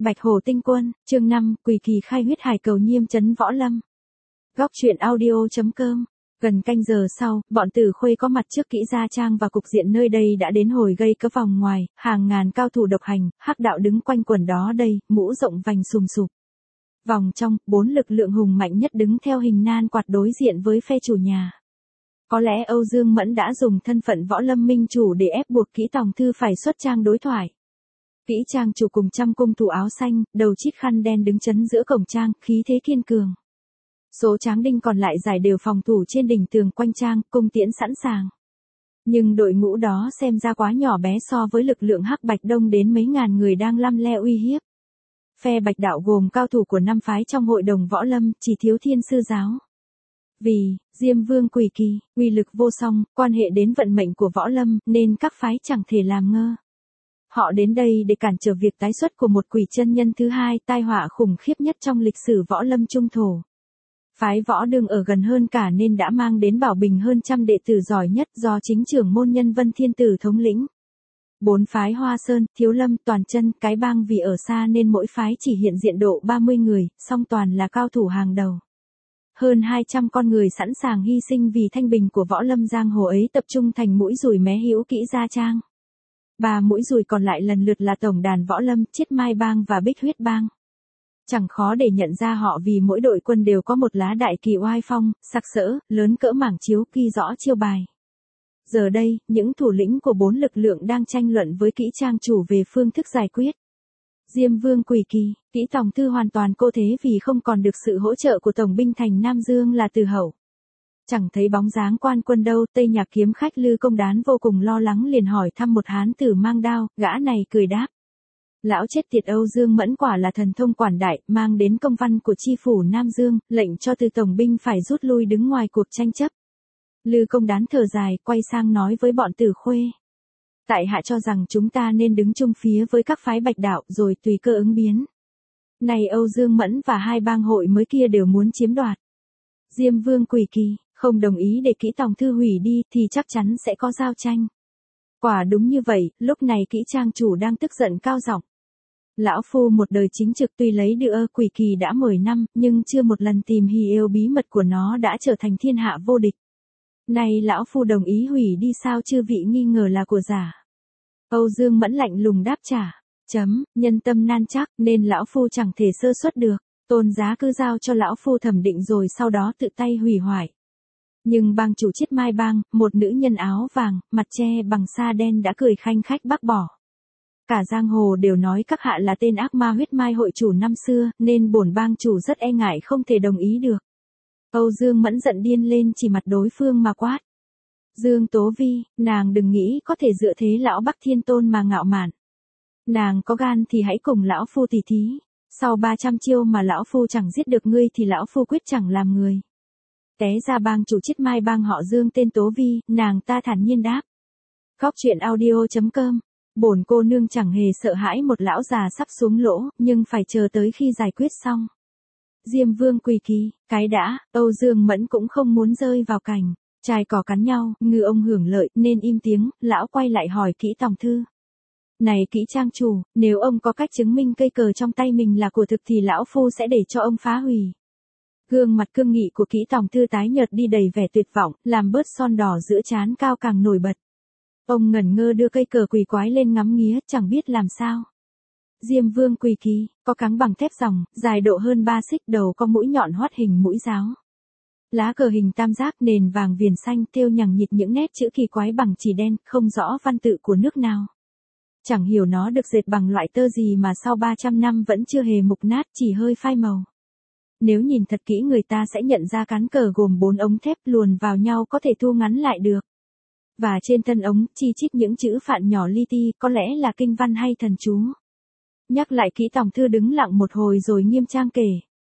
Bạch Hổ Tinh Quân, chương 5, Quỷ Kỳ khai huyết hải cầu nhiêm trấn võ lâm. Góc truyện audio.com. Gần canh giờ sau, bọn Tử Khuê có mặt trước Kỹ Gia Trang và cục diện nơi đây đã đến hồi gây cớ vòng ngoài, hàng ngàn cao thủ độc hành, hắc đạo đứng quanh quần đó đây, mũ rộng vành sùm sụp. Vòng trong, 4 lực lượng hùng mạnh nhất đứng theo hình nan quạt đối diện với phe chủ nhà. Có lẽ Âu Dương Mẫn đã dùng thân phận võ lâm minh chủ để ép buộc Kỹ Tòng Thư phải xuất trang đối thoại. Kỹ Trang chủ cùng trăm cung thủ áo xanh, đầu chít khăn đen đứng chấn giữa cổng trang, khí thế kiên cường. Số tráng đinh còn lại giải đều phòng thủ trên đỉnh tường quanh trang, cung tiễn sẵn sàng. Nhưng đội ngũ đó xem ra quá nhỏ bé so với lực lượng hắc bạch đông đến mấy ngàn người đang lăm le uy hiếp. Phe Bạch đạo gồm cao thủ của 5 phái trong hội đồng võ lâm, chỉ thiếu Thiên Sư giáo. Vì Diêm Vương Quỷ Kỳ, uy lực vô song, quan hệ đến vận mệnh của võ lâm, nên các phái chẳng thể làm ngơ. Họ đến đây để cản trở việc tái xuất của một quỷ chân nhân thứ hai, tai họa khủng khiếp nhất trong lịch sử võ lâm trung thổ. Phái Võ Đường ở gần hơn cả nên đã mang đến bảo bình hơn trăm đệ tử giỏi nhất do chính trưởng môn nhân Vân Thiên Tử thống lĩnh. 4 phái Hoa Sơn, Thiếu Lâm, Toàn Chân, Cái Bang vì ở xa nên mỗi phái chỉ hiện diện độ 30 người, song toàn là cao thủ hàng đầu. Hơn 200 con người sẵn sàng hy sinh vì thanh bình của võ lâm giang hồ ấy tập trung thành mũi dùi mé hữu Kỹ Gia Trang. 3 mũi dùi còn lại lần lượt là Tổng đàn Võ Lâm, Chiết Mai Bang và Bích Huyết Bang. Chẳng khó để nhận ra họ vì mỗi đội quân đều có một lá đại kỳ oai phong, sặc sỡ, lớn cỡ mảng chiếu ghi rõ chiêu bài. Giờ đây, những thủ lĩnh của 4 lực lượng đang tranh luận với Kỹ Trang chủ về phương thức giải quyết. Diêm Vương Quỷ Kỳ, Kỹ Tòng Thư hoàn toàn cô thế vì không còn được sự hỗ trợ của Tổng binh thành Nam Dương là Từ Hậu. Chẳng thấy bóng dáng quan quân đâu, Tây Nhạc kiếm khách Lư Công Đán vô cùng lo lắng liền hỏi thăm một hán tử mang đao, gã này cười đáp. Lão chết tiệt Âu Dương Mẫn quả là thần thông quảng đại, mang đến công văn của chi phủ Nam Dương, lệnh cho Từ tổng binh phải rút lui đứng ngoài cuộc tranh chấp. Lư Công Đán thở dài, quay sang nói với bọn Tử Khuê. Tại hạ cho rằng chúng ta nên đứng chung phía với các phái Bạch đạo rồi tùy cơ ứng biến. Này Âu Dương Mẫn và 2 bang hội mới kia đều muốn chiếm đoạt. Diêm Vương Quỷ Kỳ không đồng ý để Kỹ Tòng Thư hủy đi thì chắc chắn sẽ có giao tranh. Quả đúng như vậy, lúc này Kỹ Trang chủ đang tức giận cao giọng. Lão Phu một đời chính trực tuy lấy được Quỷ Kỳ đã 10 năm, nhưng chưa một lần tìm hiểu bí mật của nó đã trở thành thiên hạ vô địch. Này Lão Phu đồng ý hủy đi sao chư vị nghi ngờ là của giả. Âu Dương Mẫn lạnh lùng đáp trả. Nhân tâm nan chắc nên Lão Phu chẳng thể sơ suất được. Tôn giá cứ giao cho Lão Phu thẩm định rồi sau đó tự tay hủy hoại. Nhưng bang chủ Chiết Mai Bang, một nữ nhân áo vàng, mặt che bằng sa đen đã cười khanh khách bác bỏ. Cả giang hồ đều nói các hạ là tên ác ma huyết mai hội chủ năm xưa, nên bổn bang chủ rất e ngại không thể đồng ý được. Âu Dương Mẫn giận điên lên chỉ mặt đối phương mà quát. Dương Tố Vi, nàng đừng nghĩ có thể dựa thế lão Bắc Thiên Tôn mà ngạo mạn. Nàng có gan thì hãy cùng Lão Phu tỉ thí. Sau 300 chiêu mà Lão Phu chẳng giết được ngươi thì Lão Phu quyết chẳng làm người. Té ra bang chủ Chiết Mai Bang họ Dương tên Tố Vi, nàng ta thản nhiên đáp. Góc truyện audio.com. Bổn cô nương chẳng hề sợ hãi một lão già sắp xuống lỗ, nhưng phải chờ tới khi giải quyết xong. Diêm Vương Quỷ Kỳ, cái đã, Âu Dương Mẫn cũng không muốn rơi vào cảnh trai cỏ cắn nhau, ngư ông hưởng lợi, nên im tiếng, lão quay lại hỏi Kỹ Tòng Thư. Này Kỹ Trang chủ, nếu ông có cách chứng minh cây cờ trong tay mình là của thực thì Lão Phu sẽ để cho ông phá hủy. Gương mặt cương nghị của Kỹ Tòng Thư tái nhợt đi đầy vẻ tuyệt vọng, làm bớt son đỏ giữa trán cao càng nổi bật. Ông ngẩn ngơ đưa cây cờ quỷ quái lên ngắm nghía, chẳng biết làm sao. Diêm Vương Quỷ Kỳ, có cáng bằng thép ròng, dài độ hơn 3 xích, đầu có mũi nhọn hoắt hình mũi giáo. Lá cờ hình tam giác, nền vàng viền xanh, thêu nhằng nhịt những nét chữ kỳ quái bằng chỉ đen, không rõ văn tự của nước nào. Chẳng hiểu nó được dệt bằng loại tơ gì mà sau 300 năm vẫn chưa hề mục nát, chỉ hơi phai màu. Nếu nhìn thật kỹ người ta sẽ nhận ra cán cờ gồm 4 ống thép luồn vào nhau có thể thu ngắn lại được. Và trên thân ống, chi chít những chữ phạn nhỏ li ti, có lẽ là kinh văn hay thần chú. Nhắc lại Kỹ Tòng Thư đứng lặng một hồi rồi nghiêm trang kể.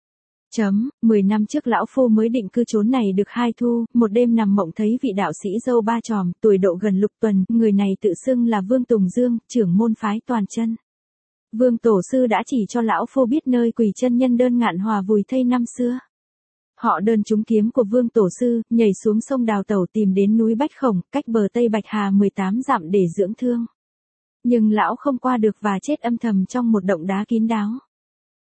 10 năm trước Lão Phu mới định cư chốn này được 2 thu, một đêm nằm mộng thấy vị đạo sĩ râu ba chòm, tuổi độ gần lục tuần, người này tự xưng là Vương Tùng Dương, trưởng môn phái Toàn Chân. Vương Tổ Sư đã chỉ cho Lão Phu biết nơi quỷ chân nhân Đơn Ngạn Hòa vùi thây năm xưa. Họ đơn trúng kiếm của Vương Tổ Sư, nhảy xuống sông Đào Tẩu tìm đến núi Bách Khổng, cách bờ Tây Bạch Hà 18 dặm để dưỡng thương. Nhưng lão không qua được và chết âm thầm trong một động đá kín đáo.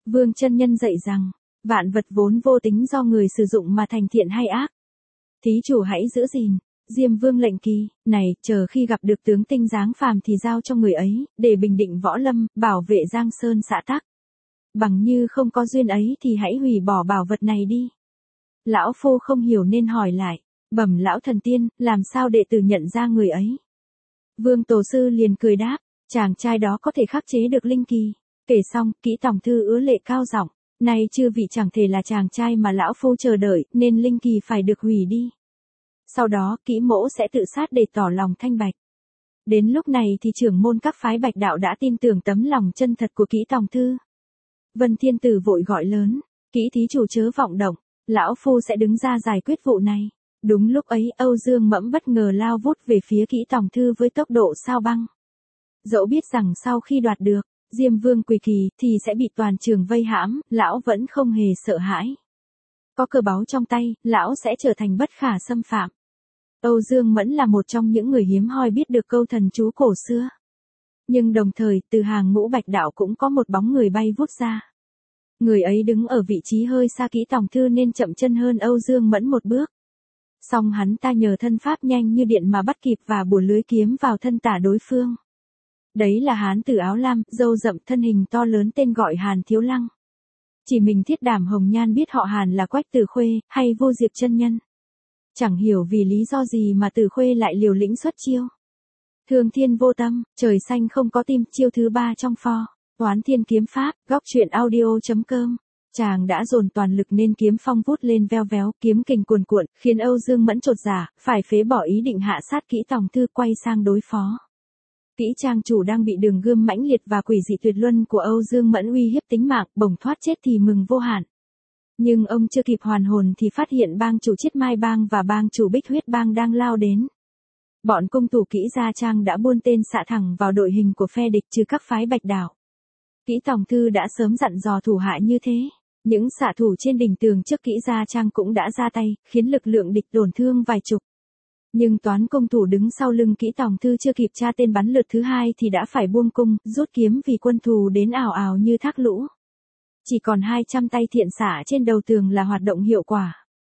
Vương chân nhân dạy rằng, vạn vật vốn vô tính do người sử dụng mà thành thiện hay ác. Thí chủ hãy giữ gìn. Diêm Vương lệnh Kỳ, này, chờ khi gặp được tướng tinh dáng phàm thì giao cho người ấy, để bình định võ lâm, bảo vệ Giang Sơn xã tắc. Bằng như không có duyên ấy thì hãy hủy bỏ bảo vật này đi. Lão phu không hiểu nên hỏi lại, bẩm lão thần tiên, làm sao đệ tử nhận ra người ấy? Vương tổ sư liền cười đáp, chàng trai đó có thể khắc chế được linh kỳ. Kể xong, Kỹ Tòng Thư ứa lệ cao giọng, nay chư vị chẳng thể là chàng trai mà lão phu chờ đợi, nên linh kỳ phải được hủy đi. Sau đó, Kỹ Mỗ sẽ tự sát để tỏ lòng thanh bạch. Đến lúc này thì trưởng môn các phái Bạch đạo đã tin tưởng tấm lòng chân thật của Kỹ Tòng Thư. Vân Thiên Tử vội gọi lớn, Kỹ thí chủ chớ vọng động, lão phu sẽ đứng ra giải quyết vụ này. Đúng lúc ấy, Âu Dương Mẫm bất ngờ lao vút về phía Kỹ Tòng Thư với tốc độ sao băng. Dẫu biết rằng sau khi đoạt được Diêm Vương Quỳ Kỳ thì sẽ bị toàn trường vây hãm, lão vẫn không hề sợ hãi. Có cờ báu trong tay, lão sẽ trở thành bất khả xâm phạm. Âu Dương Mẫn là một trong những người hiếm hoi biết được câu thần chú cổ xưa. Nhưng đồng thời, từ hàng ngũ Bạch đạo cũng có một bóng người bay vút ra. Người ấy đứng ở vị trí hơi xa Kỹ Tòng Thư nên chậm chân hơn Âu Dương Mẫn một bước. Song hắn ta nhờ thân pháp nhanh như điện mà bắt kịp và bủa lưới kiếm vào thân tả đối phương. Đấy là hán tử áo lam, râu rậm, thân hình to lớn, tên gọi Hàn Thiếu Lăng. Chỉ mình Thiết Đảm Hồng Nhan biết họ Hàn là Quách Tử Khuê, hay Vô Diệp chân nhân. Chẳng hiểu vì lý do gì mà Tử Khuê lại liều lĩnh xuất chiêu. Thương thiên vô tâm, trời xanh không có tim, chiêu thứ 3 trong pho. Toán thiên kiếm pháp, góc truyện audio.com. Chàng đã dồn toàn lực nên kiếm phong vút lên veo véo, kiếm kình cuồn cuộn, khiến Âu Dương Mẫn chột dạ, phải phế bỏ ý định hạ sát Kỹ Tòng Thư, quay sang đối phó. Kỹ trang chủ đang bị đường gươm mãnh liệt và quỷ dị tuyệt luân của Âu Dương Mẫn uy hiếp tính mạng, bỗng thoát chết thì mừng vô hạn. Nhưng ông chưa kịp hoàn hồn thì phát hiện bang chủ Chiết Mai Bang và bang chủ Bích Huyết Bang đang lao đến. Bọn cung thủ Kỹ Gia Trang đã buôn tên xạ thẳng vào đội hình của phe địch trừ các phái Bạch đạo. Kỹ Tòng Thư đã sớm dặn dò thủ hạ như thế. Những xạ thủ trên đỉnh tường trước Kỹ Gia Trang cũng đã ra tay, khiến lực lượng địch tổn thương vài chục. Nhưng toán công thủ đứng sau lưng Kỹ Tòng Thư chưa kịp tra tên bắn lượt thứ 2 thì đã phải buông cung, rút kiếm vì quân thù đến ào ào như thác lũ. Chỉ còn 200 tay thiện xạ trên đầu tường là hoạt động hiệu quả.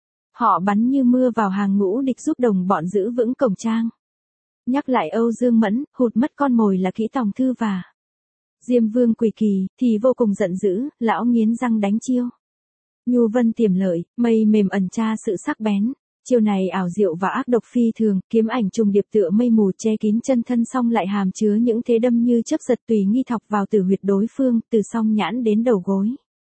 Họ bắn như mưa vào hàng ngũ địch giúp đồng bọn giữ vững cổng trang. Nhắc lại Âu Dương Mẫn, hụt mất con mồi là Kỹ Tòng Thư và Diêm Vương Quỳ Kỳ, thì vô cùng giận dữ, lão nghiến răng đánh chiêu. Nhu vân tiềm lợi, mây mềm ẩn tra sự sắc bén. Chiêu này ảo diệu và ác độc phi thường, kiếm ảnh trùng điệp tựa mây mù che kín chân thân, song lại hàm chứa những thế đâm như chớp giật tùy nghi thọc vào tử huyệt đối phương, từ song nhãn đến đầu gối.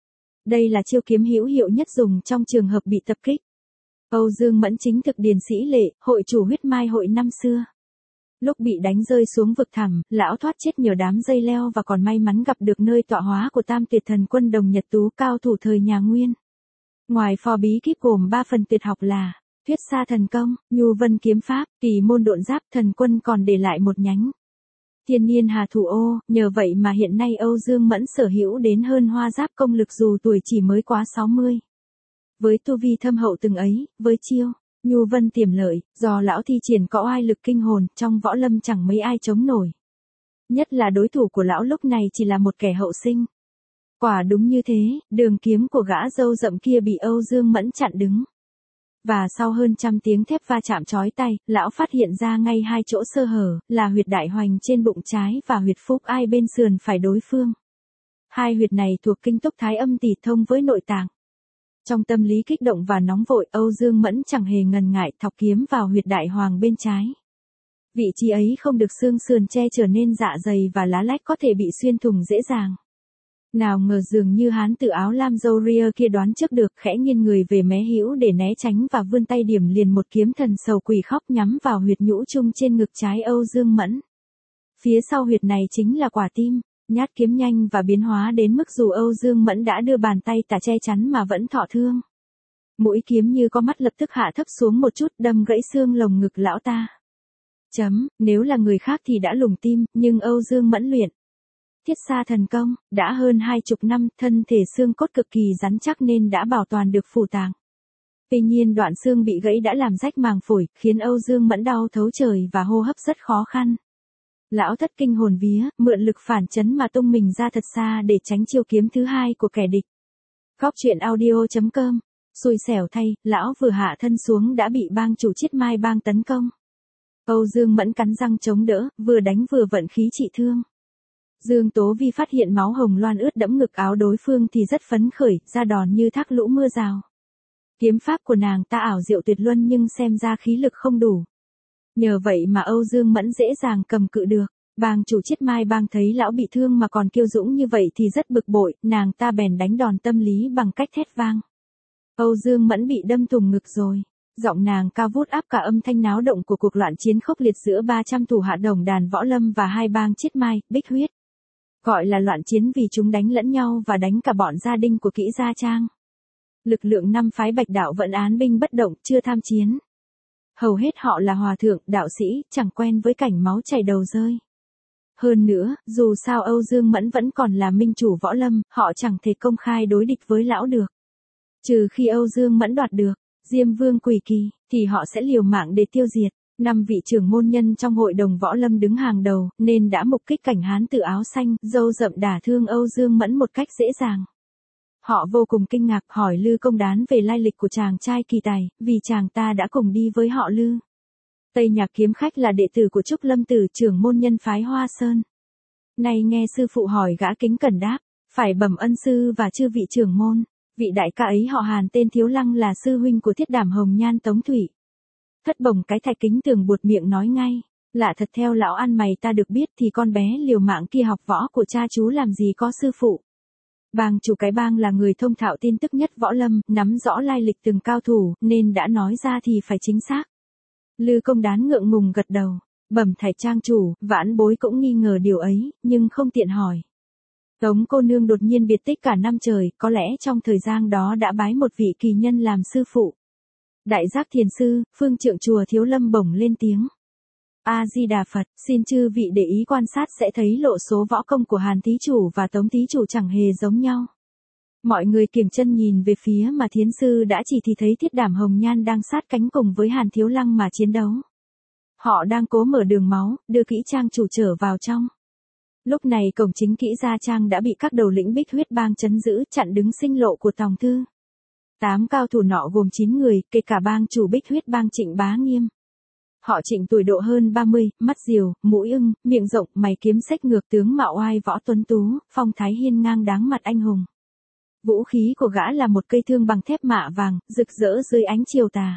Đây là chiêu kiếm hữu hiệu nhất dùng trong trường hợp bị tập kích. Âu Dương Mẫn chính thực điền sĩ lệ, hội chủ Huyết Mai hội năm xưa. Lúc bị đánh rơi xuống vực thẳm, lão thoát chết nhờ đám dây leo và còn may mắn gặp được nơi tọa hóa của Tam Tuyệt Thần Quân Đồng Nhật Tú, cao thủ thời nhà Nguyên. Ngoài phò bí kíp gồm 3 phần tuyệt học là Thuyết Sa Thần Công, Nhu Vân Kiếm Pháp, Kỳ Môn Độn Giáp, Thần Quân còn để lại một nhánh Thiên Niên Hà Thủ Ô, nhờ vậy mà hiện nay Âu Dương Mẫn sở hữu đến hơn Hoa Giáp công lực dù tuổi chỉ mới quá 60. Với tu vi thâm hậu từng ấy, với chiêu Nhu Vân tiềm lợi, do lão thi triển có oai lực kinh hồn, trong võ lâm chẳng mấy ai chống nổi. Nhất là đối thủ của lão lúc này chỉ là một kẻ hậu sinh. Quả đúng như thế, đường kiếm của gã râu rậm kia bị Âu Dương Mẫn chặn đứng. Và sau hơn 100 tiếng thép va chạm chói tai, lão phát hiện ra ngay 2 chỗ sơ hở, là huyệt đại hoành trên bụng trái và huyệt phúc ai bên sườn phải đối phương. 2 huyệt này thuộc kinh túc thái âm tỳ thông với nội tạng. Trong tâm lý kích động và nóng vội, Âu Dương Mẫn chẳng hề ngần ngại thọc kiếm vào huyệt đại hoàng bên trái. Vị trí ấy không được xương sườn che chở nên dạ dày và lá lách có thể bị xuyên thủng dễ dàng. Nào ngờ dường như hán tử áo lam râu ria kia đoán trước được, khẽ nghiêng người về mé hữu để né tránh và vươn tay điểm liền một kiếm thần sầu quỷ khóc nhắm vào huyệt nhũ trung trên ngực trái Âu Dương Mẫn. Phía sau huyệt này chính là quả tim. Nhát kiếm nhanh và biến hóa đến mức dù Âu Dương Mẫn đã đưa bàn tay tả che chắn mà vẫn thọ thương. Mũi kiếm như có mắt lập tức hạ thấp xuống một chút, đâm gãy xương lồng ngực lão ta. Nếu là người khác thì đã lủng tim, nhưng Âu Dương Mẫn luyện Thiết Sa Thần Công, đã hơn 20 năm, thân thể xương cốt cực kỳ rắn chắc nên đã bảo toàn được phủ tạng. Tuy nhiên đoạn xương bị gãy đã làm rách màng phổi, khiến Âu Dương Mẫn đau thấu trời và hô hấp rất khó khăn. Lão thất kinh hồn vía, mượn lực phản chấn mà tung mình ra thật xa để tránh chiêu kiếm thứ hai của kẻ địch. Góc truyện audio.com. Xui xẻo thay, lão vừa hạ thân xuống đã bị bang chủ Chiết Mai bang tấn công. Âu Dương Mẫn cắn răng chống đỡ, vừa đánh vừa vận khí trị thương. Dương Tố Vi phát hiện máu hồng loan ướt đẫm ngực áo đối phương thì rất phấn khởi, ra đòn như thác lũ mưa rào. Kiếm pháp của nàng ta ảo diệu tuyệt luân nhưng xem ra khí lực không đủ. Nhờ vậy mà Âu Dương Mẫn dễ dàng cầm cự được. Bang chủ Chiết Mai bang thấy lão bị thương mà còn kiêu dũng như vậy thì rất bực bội, nàng ta bèn đánh đòn tâm lý bằng cách thét vang. Âu Dương Mẫn bị đâm thủng ngực rồi. Giọng nàng cao vút áp cả âm thanh náo động của cuộc loạn chiến khốc liệt giữa 300 thủ hạ đồng đàn Võ Lâm và hai bang Chiết Mai, Bích Huyết. Gọi là loạn chiến vì chúng đánh lẫn nhau và đánh cả bọn gia đình của Kỷ Gia Trang. Lực lượng 5 phái Bạch Đạo vẫn án binh bất động, chưa tham chiến. Hầu hết họ là hòa thượng, đạo sĩ, chẳng quen với cảnh máu chảy đầu rơi. Hơn nữa, dù sao Âu Dương Mẫn vẫn còn là minh chủ Võ Lâm, họ chẳng thể công khai đối địch với lão được. Trừ khi Âu Dương Mẫn đoạt được Diêm Vương Quỷ Kỳ, thì họ sẽ liều mạng để tiêu diệt. 5 vị trưởng môn nhân trong hội đồng Võ Lâm đứng hàng đầu, nên đã mục kích cảnh hán tử áo xanh, râu rậm đả thương Âu Dương Mẫn một cách dễ dàng. Họ vô cùng kinh ngạc hỏi Lư Công Đán về lai lịch của chàng trai kỳ tài, vì chàng ta đã cùng đi với họ Lư. Tây Nhạc Kiếm Khách là đệ tử của Trúc Lâm Tử, trưởng môn nhân phái Hoa Sơn. Nay nghe sư phụ hỏi gã kính cẩn đáp, phải bẩm ân sư và chư vị trưởng môn, vị đại ca ấy họ Hàn tên Thiếu Lăng là sư huynh của Thiết Đảm Hồng Nhan Tống Thủy. Thất Bồng cái Thạch Kính Tường buột miệng nói ngay, lạ thật, theo lão ăn mày ta được biết thì con bé liều mạng kia học võ của cha chú làm gì có sư phụ. Bang chủ cái bang là người thông thạo tin tức nhất Võ Lâm, nắm rõ lai lịch từng cao thủ, nên đã nói ra thì phải chính xác. Lư Công Đán ngượng ngùng gật đầu, bẩm thảy trang chủ, vãn bối cũng nghi ngờ điều ấy, nhưng không tiện hỏi. Tống cô nương đột nhiên biệt tích cả năm trời, có lẽ trong thời gian đó đã bái một vị kỳ nhân làm sư phụ. Đại Giác Thiền Sư, phương trượng chùa Thiếu Lâm bổng lên tiếng. A-di-đà Phật, xin chư vị để ý quan sát sẽ thấy lộ số võ công của Hàn thí chủ và Tống thí chủ chẳng hề giống nhau. Mọi người kiềng chân nhìn về phía mà Thiến Sư đã chỉ thì thấy Thiết Đảm Hồng Nhan đang sát cánh cùng với Hàn Thiếu Lăng mà chiến đấu. Họ đang cố mở đường máu, đưa Kỷ Trang chủ trở vào trong. Lúc này cổng chính Kỷ Gia Trang đã bị các đầu lĩnh Bích Huyết bang trấn giữ, chặn đứng sinh lộ của Tòng Thư. 8 cao thủ nọ gồm 9 người, kể cả bang chủ Bích Huyết bang Trịnh Bá Nghiêm. Họ Trịnh tuổi độ hơn 30, mắt diều, mũi ưng, miệng rộng, mày kiếm xếch ngược, tướng mạo oai võ tuấn tú, phong thái hiên ngang đáng mặt anh hùng. Vũ khí của gã là một cây thương bằng thép mạ vàng, rực rỡ dưới ánh chiều tà.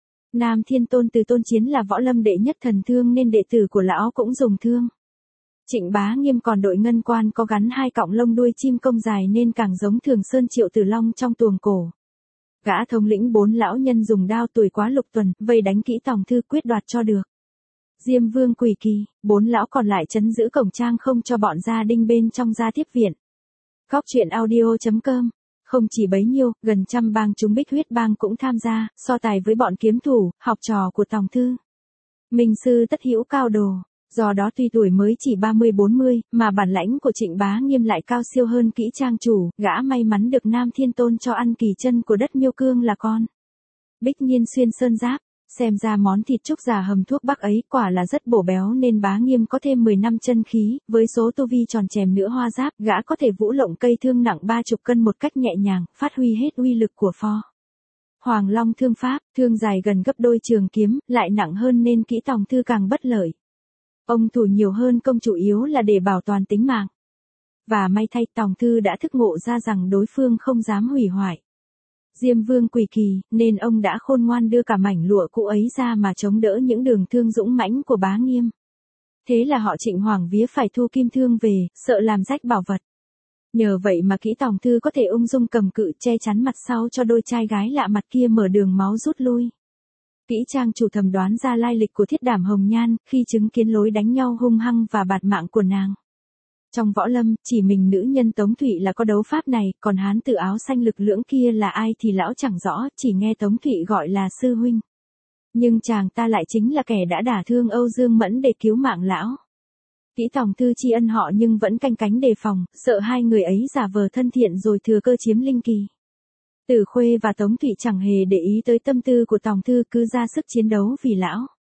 Nam Thiên Tôn Từ Tôn Chiến là Võ Lâm đệ nhất thần thương nên đệ tử của lão cũng dùng thương. Trịnh Bá Nghiêm còn đội ngân quan có gắn 2 cọng lông đuôi chim công dài nên càng giống Thường Sơn Triệu Tử Long trong tuồng cổ. Gã thống lĩnh 4 lão nhân dùng đao tuổi quá lục tuần, vây đánh Kỹ Tòng Thư quyết đoạt cho được. Diêm Vương Quỷ Kỳ, 4 lão còn lại trấn giữ cổng trang không cho bọn gia đinh bên trong ra tiếp viện. Góc truyện audio.com. Không chỉ bấy nhiêu, gần trăm bang chúng Bích Huyết bang cũng tham gia, so tài với bọn kiếm thủ, học trò của Tòng Thư. Minh sư tất hữu cao đồ. Do đó tuy tuổi mới chỉ 30-40, mà bản lãnh của Trịnh Bá Nghiêm lại cao siêu hơn Kỷ Trang chủ, gã may mắn được Nam Thiên Tôn cho ăn kỳ chân của đất Miêu Cương là con. Bích Nhiên xuyên sơn giáp, xem ra món thịt trúc già hầm thuốc bắc ấy quả là rất bổ béo nên Bá Nghiêm có thêm 10 năm chân khí, với số tu vi tròn chèm nữa hoa giáp, gã có thể vũ lộng cây thương nặng 30 cân một cách nhẹ nhàng, phát huy hết uy lực của pho. Hoàng Long thương pháp, thương dài gần gấp đôi trường kiếm, lại nặng hơn nên Kỷ Tòng Thư càng bất lợi. Ông thủ nhiều hơn công chủ yếu là để bảo toàn tính mạng. Và may thay Tòng Thư đã thức ngộ ra rằng đối phương không dám hủy hoại Diêm Vương Quỷ Kỳ, nên ông đã khôn ngoan đưa cả mảnh lụa cũ ấy ra mà chống đỡ những đường thương dũng mãnh của Bá Nghiêm. Thế là họ Trịnh hoảng vía phải thu kim thương về, sợ làm rách bảo vật. Nhờ vậy mà Kỷ Tòng Thư có thể ung dung cầm cự che chắn mặt sau cho đôi trai gái lạ mặt kia mở đường máu rút lui. Kỷ Trang chủ thầm đoán ra lai lịch của Thiết Đảm Hồng Nhan, khi chứng kiến lối đánh nhau hung hăng và bạt mạng của nàng. Trong Võ Lâm, chỉ mình nữ nhân Tống Thụy là có đấu pháp này, còn hán tử áo xanh lực lưỡng kia là ai thì lão chẳng rõ, chỉ nghe Tống Thụy gọi là sư huynh. Nhưng chàng ta lại chính là kẻ đã đả thương Âu Dương Mẫn để cứu mạng lão. Kỷ Tòng Thư tri ân họ nhưng vẫn canh cánh đề phòng, sợ hai người ấy giả vờ thân thiện rồi thừa cơ chiếm linh kỳ. Tử Khuê và Tống Thụy chẳng hề để ý tới tâm tư của Tòng Thư, cứ ra sức chiến đấu vì lão.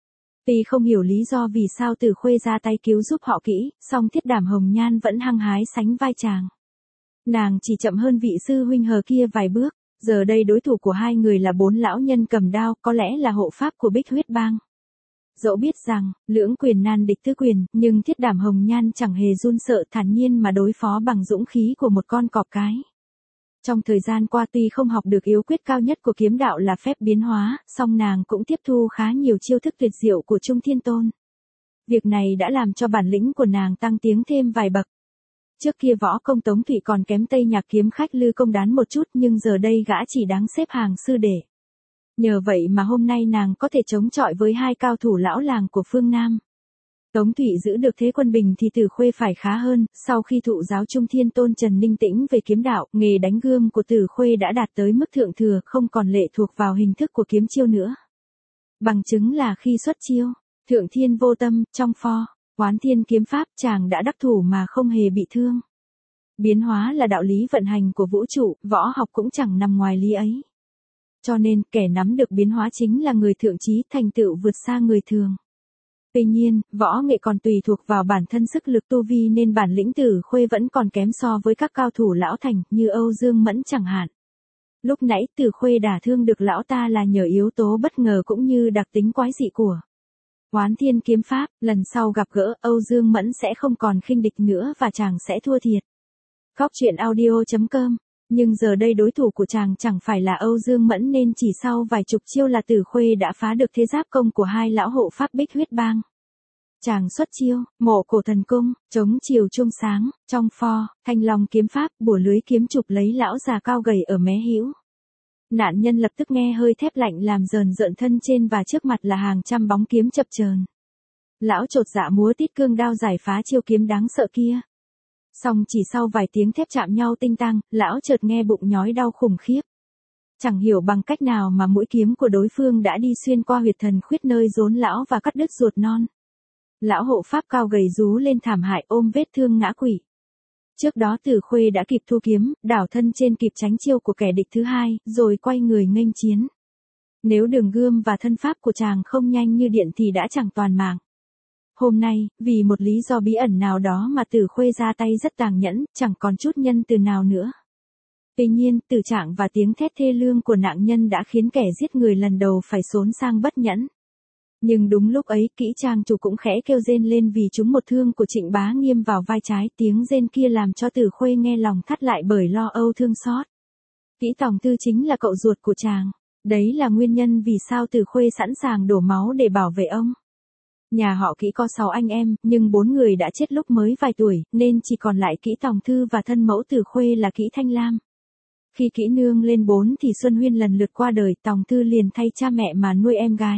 Tuy không hiểu lý do vì sao Từ Khuê ra tay cứu giúp họ kỹ, song Thiết Đảm Hồng Nhan vẫn hăng hái sánh vai chàng. Nàng chỉ chậm hơn vị sư huynh hờ kia vài bước, giờ đây đối thủ của hai người là 4 lão nhân cầm đao, có lẽ là hộ pháp của Bích Huyết Bang. Dẫu biết rằng, lưỡng quyền nan địch tứ quyền, nhưng Thiết Đảm Hồng Nhan chẳng hề run sợ, thản nhiên mà đối phó bằng dũng khí của một con cọp cái. Trong thời gian qua tuy không học được yếu quyết cao nhất của kiếm đạo là phép biến hóa, song nàng cũng tiếp thu khá nhiều chiêu thức tuyệt diệu của Trung Thiên Tôn. Việc này đã làm cho bản lĩnh của nàng tăng tiến thêm vài bậc. Trước kia võ công Tống Thụy còn kém Tây Nhạc kiếm khách Lư Công Đán một chút, nhưng giờ đây gã chỉ đáng xếp hàng sư đệ. Nhờ vậy mà hôm nay nàng có thể chống chọi với hai cao thủ lão làng của phương Nam. Tống Thụy giữ được thế quân bình thì Từ Khuê phải khá hơn, sau khi thụ giáo Trung Thiên Tôn Trần Ninh Tĩnh về kiếm đạo, nghề đánh gươm của Từ Khuê đã đạt tới mức thượng thừa, không còn lệ thuộc vào hình thức của kiếm chiêu nữa. Bằng chứng là khi xuất chiêu, Thượng Thiên Vô Tâm, trong pho, Oán Thiên kiếm pháp, chàng đã đắc thủ mà không hề bị thương. Biến hóa là đạo lý vận hành của vũ trụ, võ học cũng chẳng nằm ngoài lý ấy. Cho nên, kẻ nắm được biến hóa chính là người thượng trí, thành tựu vượt xa người thường. Tuy nhiên, võ nghệ còn tùy thuộc vào bản thân sức lực tu vi nên bản lĩnh Từ Khuê vẫn còn kém so với các cao thủ lão thành, như Âu Dương Mẫn chẳng hạn. Lúc nãy Từ Khuê đả thương được lão ta là nhờ yếu tố bất ngờ cũng như đặc tính quái dị của Oán Thiên kiếm pháp, lần sau gặp gỡ Âu Dương Mẫn sẽ không còn khinh địch nữa và chàng sẽ thua thiệt. Góc truyện audio.com. Nhưng giờ đây đối thủ của chàng chẳng phải là Âu Dương Mẫn nên chỉ sau vài chục chiêu là Từ Khuê đã phá được thế giáp công của hai lão hộ pháp Bích Huyết Bang. Chàng xuất chiêu, Mộ Cổ Thần Cung, chống chiều chuông sáng, trong pho, Thanh Long kiếm pháp, bủa lưới kiếm chụp lấy lão già cao gầy ở mé hữu. Nạn nhân lập tức nghe hơi thép lạnh làm rờn rợn thân trên và trước mặt là hàng trăm bóng kiếm chập chờn. Lão chột dạ múa tít cương đao giải phá chiêu kiếm đáng sợ kia. Song chỉ sau vài tiếng thép chạm nhau tinh tang, lão chợt nghe bụng nhói đau khủng khiếp. Chẳng hiểu bằng cách nào mà mũi kiếm của đối phương đã đi xuyên qua huyệt thần khuyết nơi rốn lão và cắt đứt ruột non. Lão hộ pháp cao gầy rú lên thảm hại ôm vết thương ngã quỵ. Trước đó Từ Khuê đã kịp thu kiếm, đảo thân trên kịp tránh chiêu của kẻ địch thứ hai, rồi quay người nghênh chiến. Nếu đường gươm và thân pháp của chàng không nhanh như điện thì đã chẳng toàn mạng. Hôm nay, vì một lý do bí ẩn nào đó mà Từ Khuê ra tay rất tàn nhẫn, chẳng còn chút nhân từ nào nữa. Tuy nhiên, tử trạng và tiếng thét thê lương của nạn nhân đã khiến kẻ giết người lần đầu phải xốn sang bất nhẫn. Nhưng đúng lúc ấy, kỹ trang chủ cũng khẽ kêu rên lên vì trúng một thương của Trịnh Bá Nghiêm vào vai trái, tiếng rên kia làm cho Từ Khuê nghe lòng thắt lại bởi lo âu thương xót. Kỹ Tòng Tư chính là cậu ruột của chàng, đấy là nguyên nhân vì sao Từ Khuê sẵn sàng đổ máu để bảo vệ ông. Nhà họ Kỹ có 6 anh em, nhưng 4 người đã chết lúc mới vài tuổi, nên chỉ còn lại Kỹ Tòng Thư và thân mẫu Từ Khuê là Kỹ Thanh Lam. Khi Kỹ Nương lên 4 thì Xuân Huyên lần lượt qua đời, Tòng Thư liền thay cha mẹ mà nuôi em gái.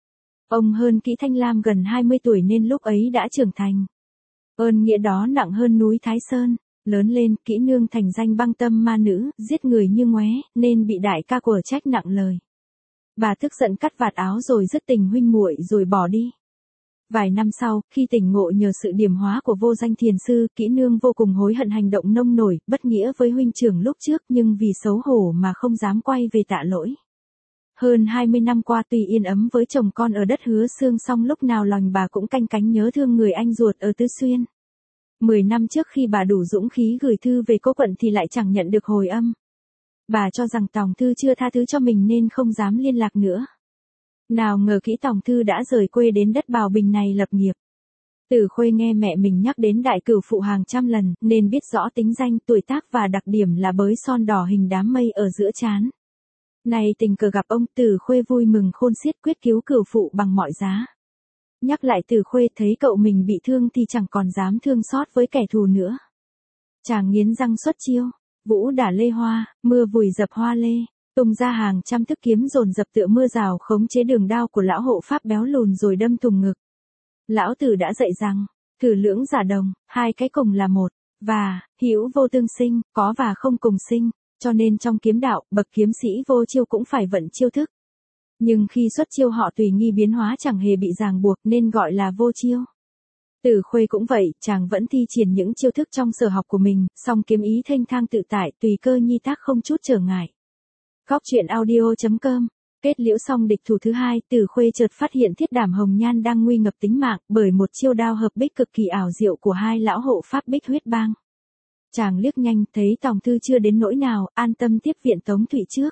Ông hơn Kỹ Thanh Lam gần 20 tuổi nên lúc ấy đã trưởng thành. Ơn nghĩa đó nặng hơn núi Thái Sơn, lớn lên, Kỹ Nương thành danh băng tâm ma nữ, giết người như ngoé, nên bị đại ca quở trách nặng lời. Bà tức giận cắt vạt áo rồi dứt tình huynh muội rồi bỏ đi. Vài năm sau, khi tỉnh ngộ nhờ sự điểm hóa của vô danh thiền sư, Kỹ Nương vô cùng hối hận hành động nông nổi, bất nghĩa với huynh trưởng lúc trước nhưng vì xấu hổ mà không dám quay về tạ lỗi. Hơn 20 năm qua tuy yên ấm với chồng con ở đất Hứa Xương song lúc nào lòng bà cũng canh cánh nhớ thương người anh ruột ở Tứ Xuyên. 10 năm trước khi bà đủ dũng khí gửi thư về Cố Quận thì lại chẳng nhận được hồi âm. Bà cho rằng Tòng Thư chưa tha thứ cho mình nên không dám liên lạc nữa. Nào ngờ Kỹ Tòng Thư đã rời quê đến đất Bào Bình này lập nghiệp. Từ Khuê nghe mẹ mình nhắc đến đại cửu phụ hàng trăm lần, nên biết rõ tính danh, tuổi tác và đặc điểm là bới son đỏ hình đám mây ở giữa trán. Này tình cờ gặp ông, Từ Khuê vui mừng khôn xiết quyết cứu cửu phụ bằng mọi giá. Nhắc lại Từ Khuê thấy cậu mình bị thương thì chẳng còn dám thương xót với kẻ thù nữa. Chàng nghiến răng xuất chiêu, vũ đả lê hoa, mưa vùi dập hoa lê. Tung ra hàng trăm thức kiếm dồn dập tựa mưa rào khống chế đường đao của lão hộ pháp béo lùn rồi đâm thùng ngực. Lão tử đã dạy rằng, thử lưỡng giả đồng, hai cái cùng là một, và, hữu vô tương sinh, có và không cùng sinh, cho nên trong kiếm đạo, bậc kiếm sĩ vô chiêu cũng phải vận chiêu thức. Nhưng khi xuất chiêu họ tùy nghi biến hóa chẳng hề bị ràng buộc nên gọi là vô chiêu. Từ Khuê cũng vậy, chàng vẫn thi triển những chiêu thức trong sở học của mình, song kiếm ý thênh thang tự tại, tùy cơ nhi tác không chút trở ngại. Góc truyện audio.com Kết liễu xong địch thủ thứ hai, Từ Khuê chợt phát hiện Thiết Đảm Hồng Nhan đang nguy ngập tính mạng bởi một chiêu đao hợp bích cực kỳ ảo diệu của hai lão hộ pháp Bích Huyết Bang. Chàng liếc nhanh thấy Tòng Thư chưa đến nỗi nào, an tâm tiếp viện Tống Thụy trước.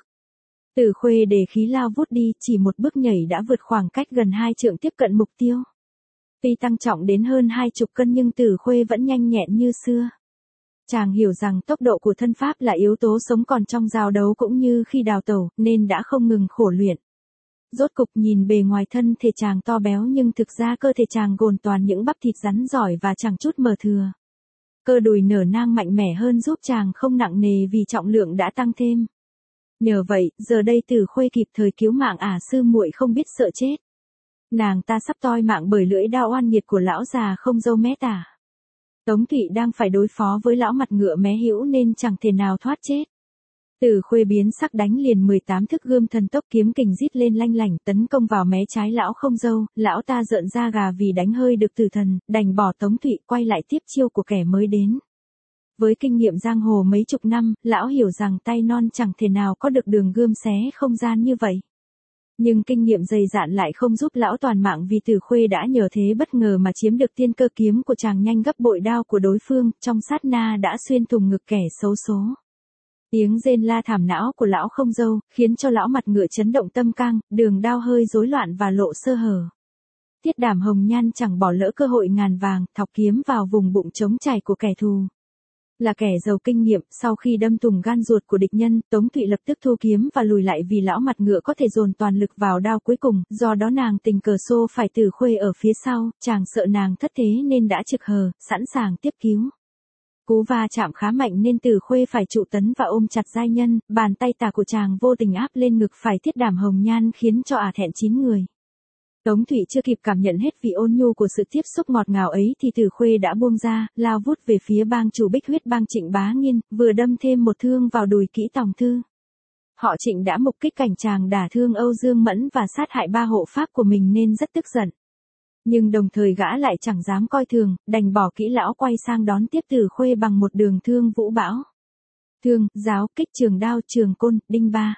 Từ Khuê để khí lao vút đi, chỉ một bước nhảy đã vượt khoảng cách gần 2 trượng tiếp cận mục tiêu. Tuy tăng trọng đến hơn 20 cân nhưng Từ Khuê vẫn nhanh nhẹn như xưa. Chàng hiểu rằng tốc độ của thân pháp là yếu tố sống còn trong giao đấu cũng như khi đào tẩu, nên đã không ngừng khổ luyện. Rốt cục nhìn bề ngoài thân thể chàng to béo nhưng thực ra cơ thể chàng gồm toàn những bắp thịt rắn giỏi và chẳng chút mờ thừa. Cơ đùi nở nang mạnh mẽ hơn giúp chàng không nặng nề vì trọng lượng đã tăng thêm. Nhờ vậy, giờ đây Từ Khuê kịp thời cứu mạng sư muội không biết sợ chết. Nàng ta sắp toi mạng bởi lưỡi đao oan nghiệt của lão già không râu mé tả. Tống Thụy đang phải đối phó với lão mặt ngựa mé hữu nên chẳng thể nào thoát chết. Từ Khuê biến sắc đánh liền 18 thức gươm thần tốc kiếm kình rít lên lanh lảnh tấn công vào mé trái lão không râu, lão ta rợn da gà vì đánh hơi được tử thần, đành bỏ Tống Thụy quay lại tiếp chiêu của kẻ mới đến. Với kinh nghiệm giang hồ mấy chục năm, lão hiểu rằng tay non chẳng thể nào có được đường gươm xé không gian như vậy. Nhưng kinh nghiệm dày dạn lại không giúp lão toàn mạng vì Từ Khuê đã nhờ thế bất ngờ mà chiếm được tiên cơ kiếm của chàng nhanh gấp bội đao của đối phương, trong sát na đã xuyên thủng ngực kẻ xấu số. Tiếng rên la thảm não của lão không râu, khiến cho lão mặt ngựa chấn động tâm can, đường đao hơi rối loạn và lộ sơ hở. Thiết Đảm Hồng Nhan chẳng bỏ lỡ cơ hội ngàn vàng, thọc kiếm vào vùng bụng trống trải của kẻ thù. Là kẻ giàu kinh nghiệm, sau khi đâm thủng gan ruột của địch nhân, Tống Thụy lập tức thu kiếm và lùi lại vì lão mặt ngựa có thể dồn toàn lực vào đao cuối cùng, do đó nàng tình cờ xô phải Từ Khuê ở phía sau, chàng sợ nàng thất thế nên đã trực hờ, sẵn sàng tiếp cứu. Cú va chạm khá mạnh nên Từ Khuê phải trụ tấn và ôm chặt giai nhân, bàn tay tả của chàng vô tình áp lên ngực phải Thiết Đảm Hồng Nhan khiến cho thẹn 9 người. Tống Thụy chưa kịp cảm nhận hết vị ôn nhu của sự tiếp xúc ngọt ngào ấy thì Từ Khuê đã buông ra, lao vút về phía bang chủ Bích Huyết Bang Trịnh Bá Nghiên, vừa đâm thêm một thương vào đùi kỹ Tòng Thư. Họ Trịnh đã mục kích cảnh chàng đả thương Âu Dương Mẫn và sát hại 3 hộ pháp của mình nên rất tức giận. Nhưng đồng thời gã lại chẳng dám coi thường, đành bỏ kỹ lão quay sang đón tiếp Từ Khuê bằng một đường thương vũ bão. Thương, giáo, kích, trường đao, trường côn, đinh ba.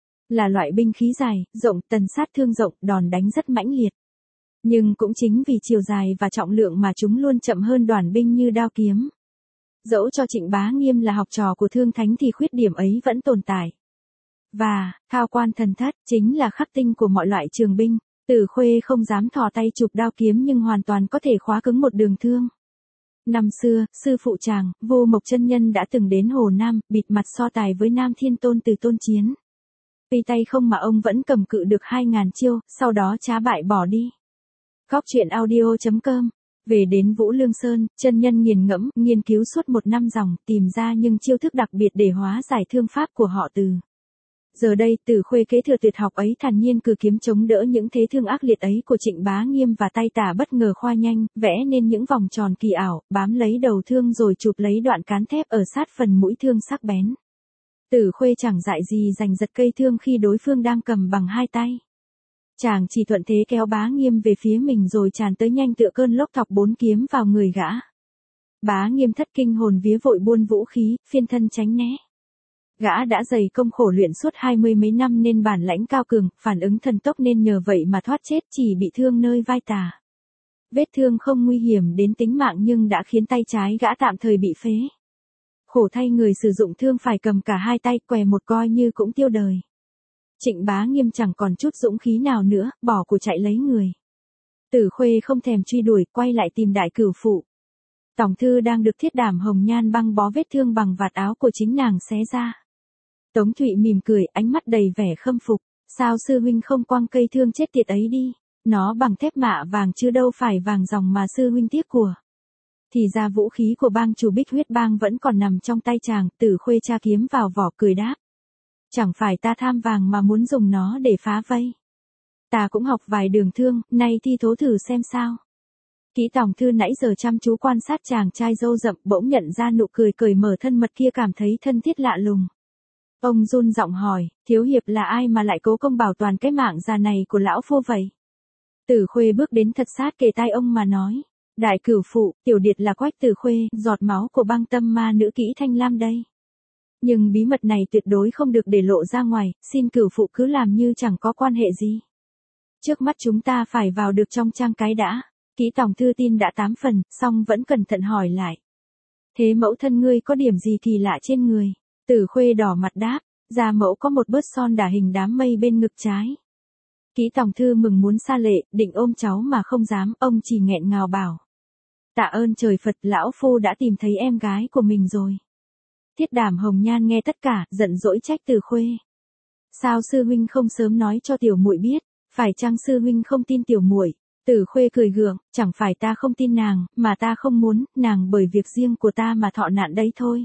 Là loại binh khí dài, rộng, tần sát thương rộng, đòn đánh rất mãnh liệt. Nhưng cũng chính vì chiều dài và trọng lượng mà chúng luôn chậm hơn đoàn binh như đao kiếm. Dẫu cho Trịnh Bá Nghiêm là học trò của Thương Thánh thì khuyết điểm ấy vẫn tồn tại. Và, thao quan thần thất, chính là khắc tinh của mọi loại trường binh. Từ Khuê không dám thò tay chụp đao kiếm nhưng hoàn toàn có thể khóa cứng một đường thương. Năm xưa, sư phụ chàng, Vô Mộc Chân Nhân đã từng đến Hồ Nam, bịt mặt so tài với Nam Thiên Tôn từ Tôn Chiến. Tuy tay không mà ông vẫn cầm cự được 2.000 chiêu, sau đó trá bại bỏ đi. Góc truyện audio.com. Về đến Vũ Lương Sơn, chân nhân nghiền ngẫm, nghiên cứu suốt 1 năm dòng, tìm ra những chiêu thức đặc biệt để hóa giải thương pháp của họ Từ. Giờ đây, Từ Khuê kế thừa tuyệt học ấy thản nhiên cử kiếm chống đỡ những thế thương ác liệt ấy của Trịnh Bá Nghiêm và tay tả bất ngờ khoa nhanh, vẽ nên những vòng tròn kỳ ảo, bám lấy đầu thương rồi chụp lấy đoạn cán thép ở sát phần mũi thương sắc bén. Từ Khuê chẳng dại gì giành giật cây thương khi đối phương đang cầm bằng 2 tay. Chàng chỉ thuận thế kéo Bá Nghiêm về phía mình rồi tràn tới nhanh tựa cơn lốc thọc 4 kiếm vào người gã. Bá Nghiêm thất kinh hồn vía vội buôn vũ khí, phiên thân tránh né. Gã đã dày công khổ luyện suốt 20 mấy năm nên bản lãnh cao cường, phản ứng thần tốc nên nhờ vậy mà thoát chết, chỉ bị thương nơi vai tả. Vết thương không nguy hiểm đến tính mạng nhưng đã khiến tay trái gã tạm thời bị phế. Khổ thay người sử dụng thương phải cầm cả 2 tay, què một coi như cũng tiêu đời. Trịnh Bá Nghiêm chẳng còn chút dũng khí nào nữa, bỏ cuộc chạy lấy người. Từ Khuê không thèm truy đuổi, quay lại tìm đại cửu phụ. Tòng Thư đang được Thiết Đảm Hồng Nhan băng bó vết thương bằng vạt áo của chính nàng xé ra. Tống Thụy mỉm cười, ánh mắt đầy vẻ khâm phục. Sao sư huynh không quăng cây thương chết tiệt ấy đi? Nó bằng thép mạ vàng chứ đâu phải vàng ròng mà sư huynh tiếc của. Thì ra vũ khí của bang chủ Bích Huyết Bang vẫn còn nằm trong tay chàng. Từ Khuê tra kiếm vào vỏ cười đáp. Chẳng phải ta tham vàng mà muốn dùng nó để phá vây. Ta cũng học vài đường thương, nay thi thố thử xem sao. Kỹ Tòng Thư nãy giờ chăm chú quan sát chàng trai râu rậm, bỗng nhận ra nụ cười cởi mở thân mật kia cảm thấy thân thiết lạ lùng. Ông run giọng hỏi, thiếu hiệp là ai mà lại cố công bảo toàn cái mạng già này của lão phu vậy? Từ Khuê bước đến thật sát kề tai ông mà nói. Đại cửu phụ, tiểu điệt là Quách Từ Khuê, giọt máu của băng tâm ma nữ kỹ Thanh Lam đây. Nhưng bí mật này tuyệt đối không được để lộ ra ngoài, xin cửu phụ cứ làm như chẳng có quan hệ gì. Trước mắt chúng ta phải vào được trong trang cái đã. Kỹ tổng thư tin đã 8 phần, song vẫn cẩn thận hỏi lại. Thế mẫu thân ngươi có điểm gì thì lạ trên người? Tử Khuê đỏ mặt đáp, gia mẫu có một bớt son đả hình đám mây bên ngực trái. Kỹ tổng thư mừng muốn xa lệ, định ôm cháu mà không dám, ông chỉ nghẹn ngào bảo. Tạ ơn trời Phật, lão phu đã tìm thấy em gái của mình rồi. Thiết Đảm Hồng Nhan nghe tất cả, giận dỗi trách Tử Khuê. Sao sư huynh không sớm nói cho tiểu muội biết, phải chăng sư huynh không tin tiểu muội? Tử Khuê cười gượng, chẳng phải ta không tin nàng, mà ta không muốn, nàng bởi việc riêng của ta mà thọ nạn đấy thôi.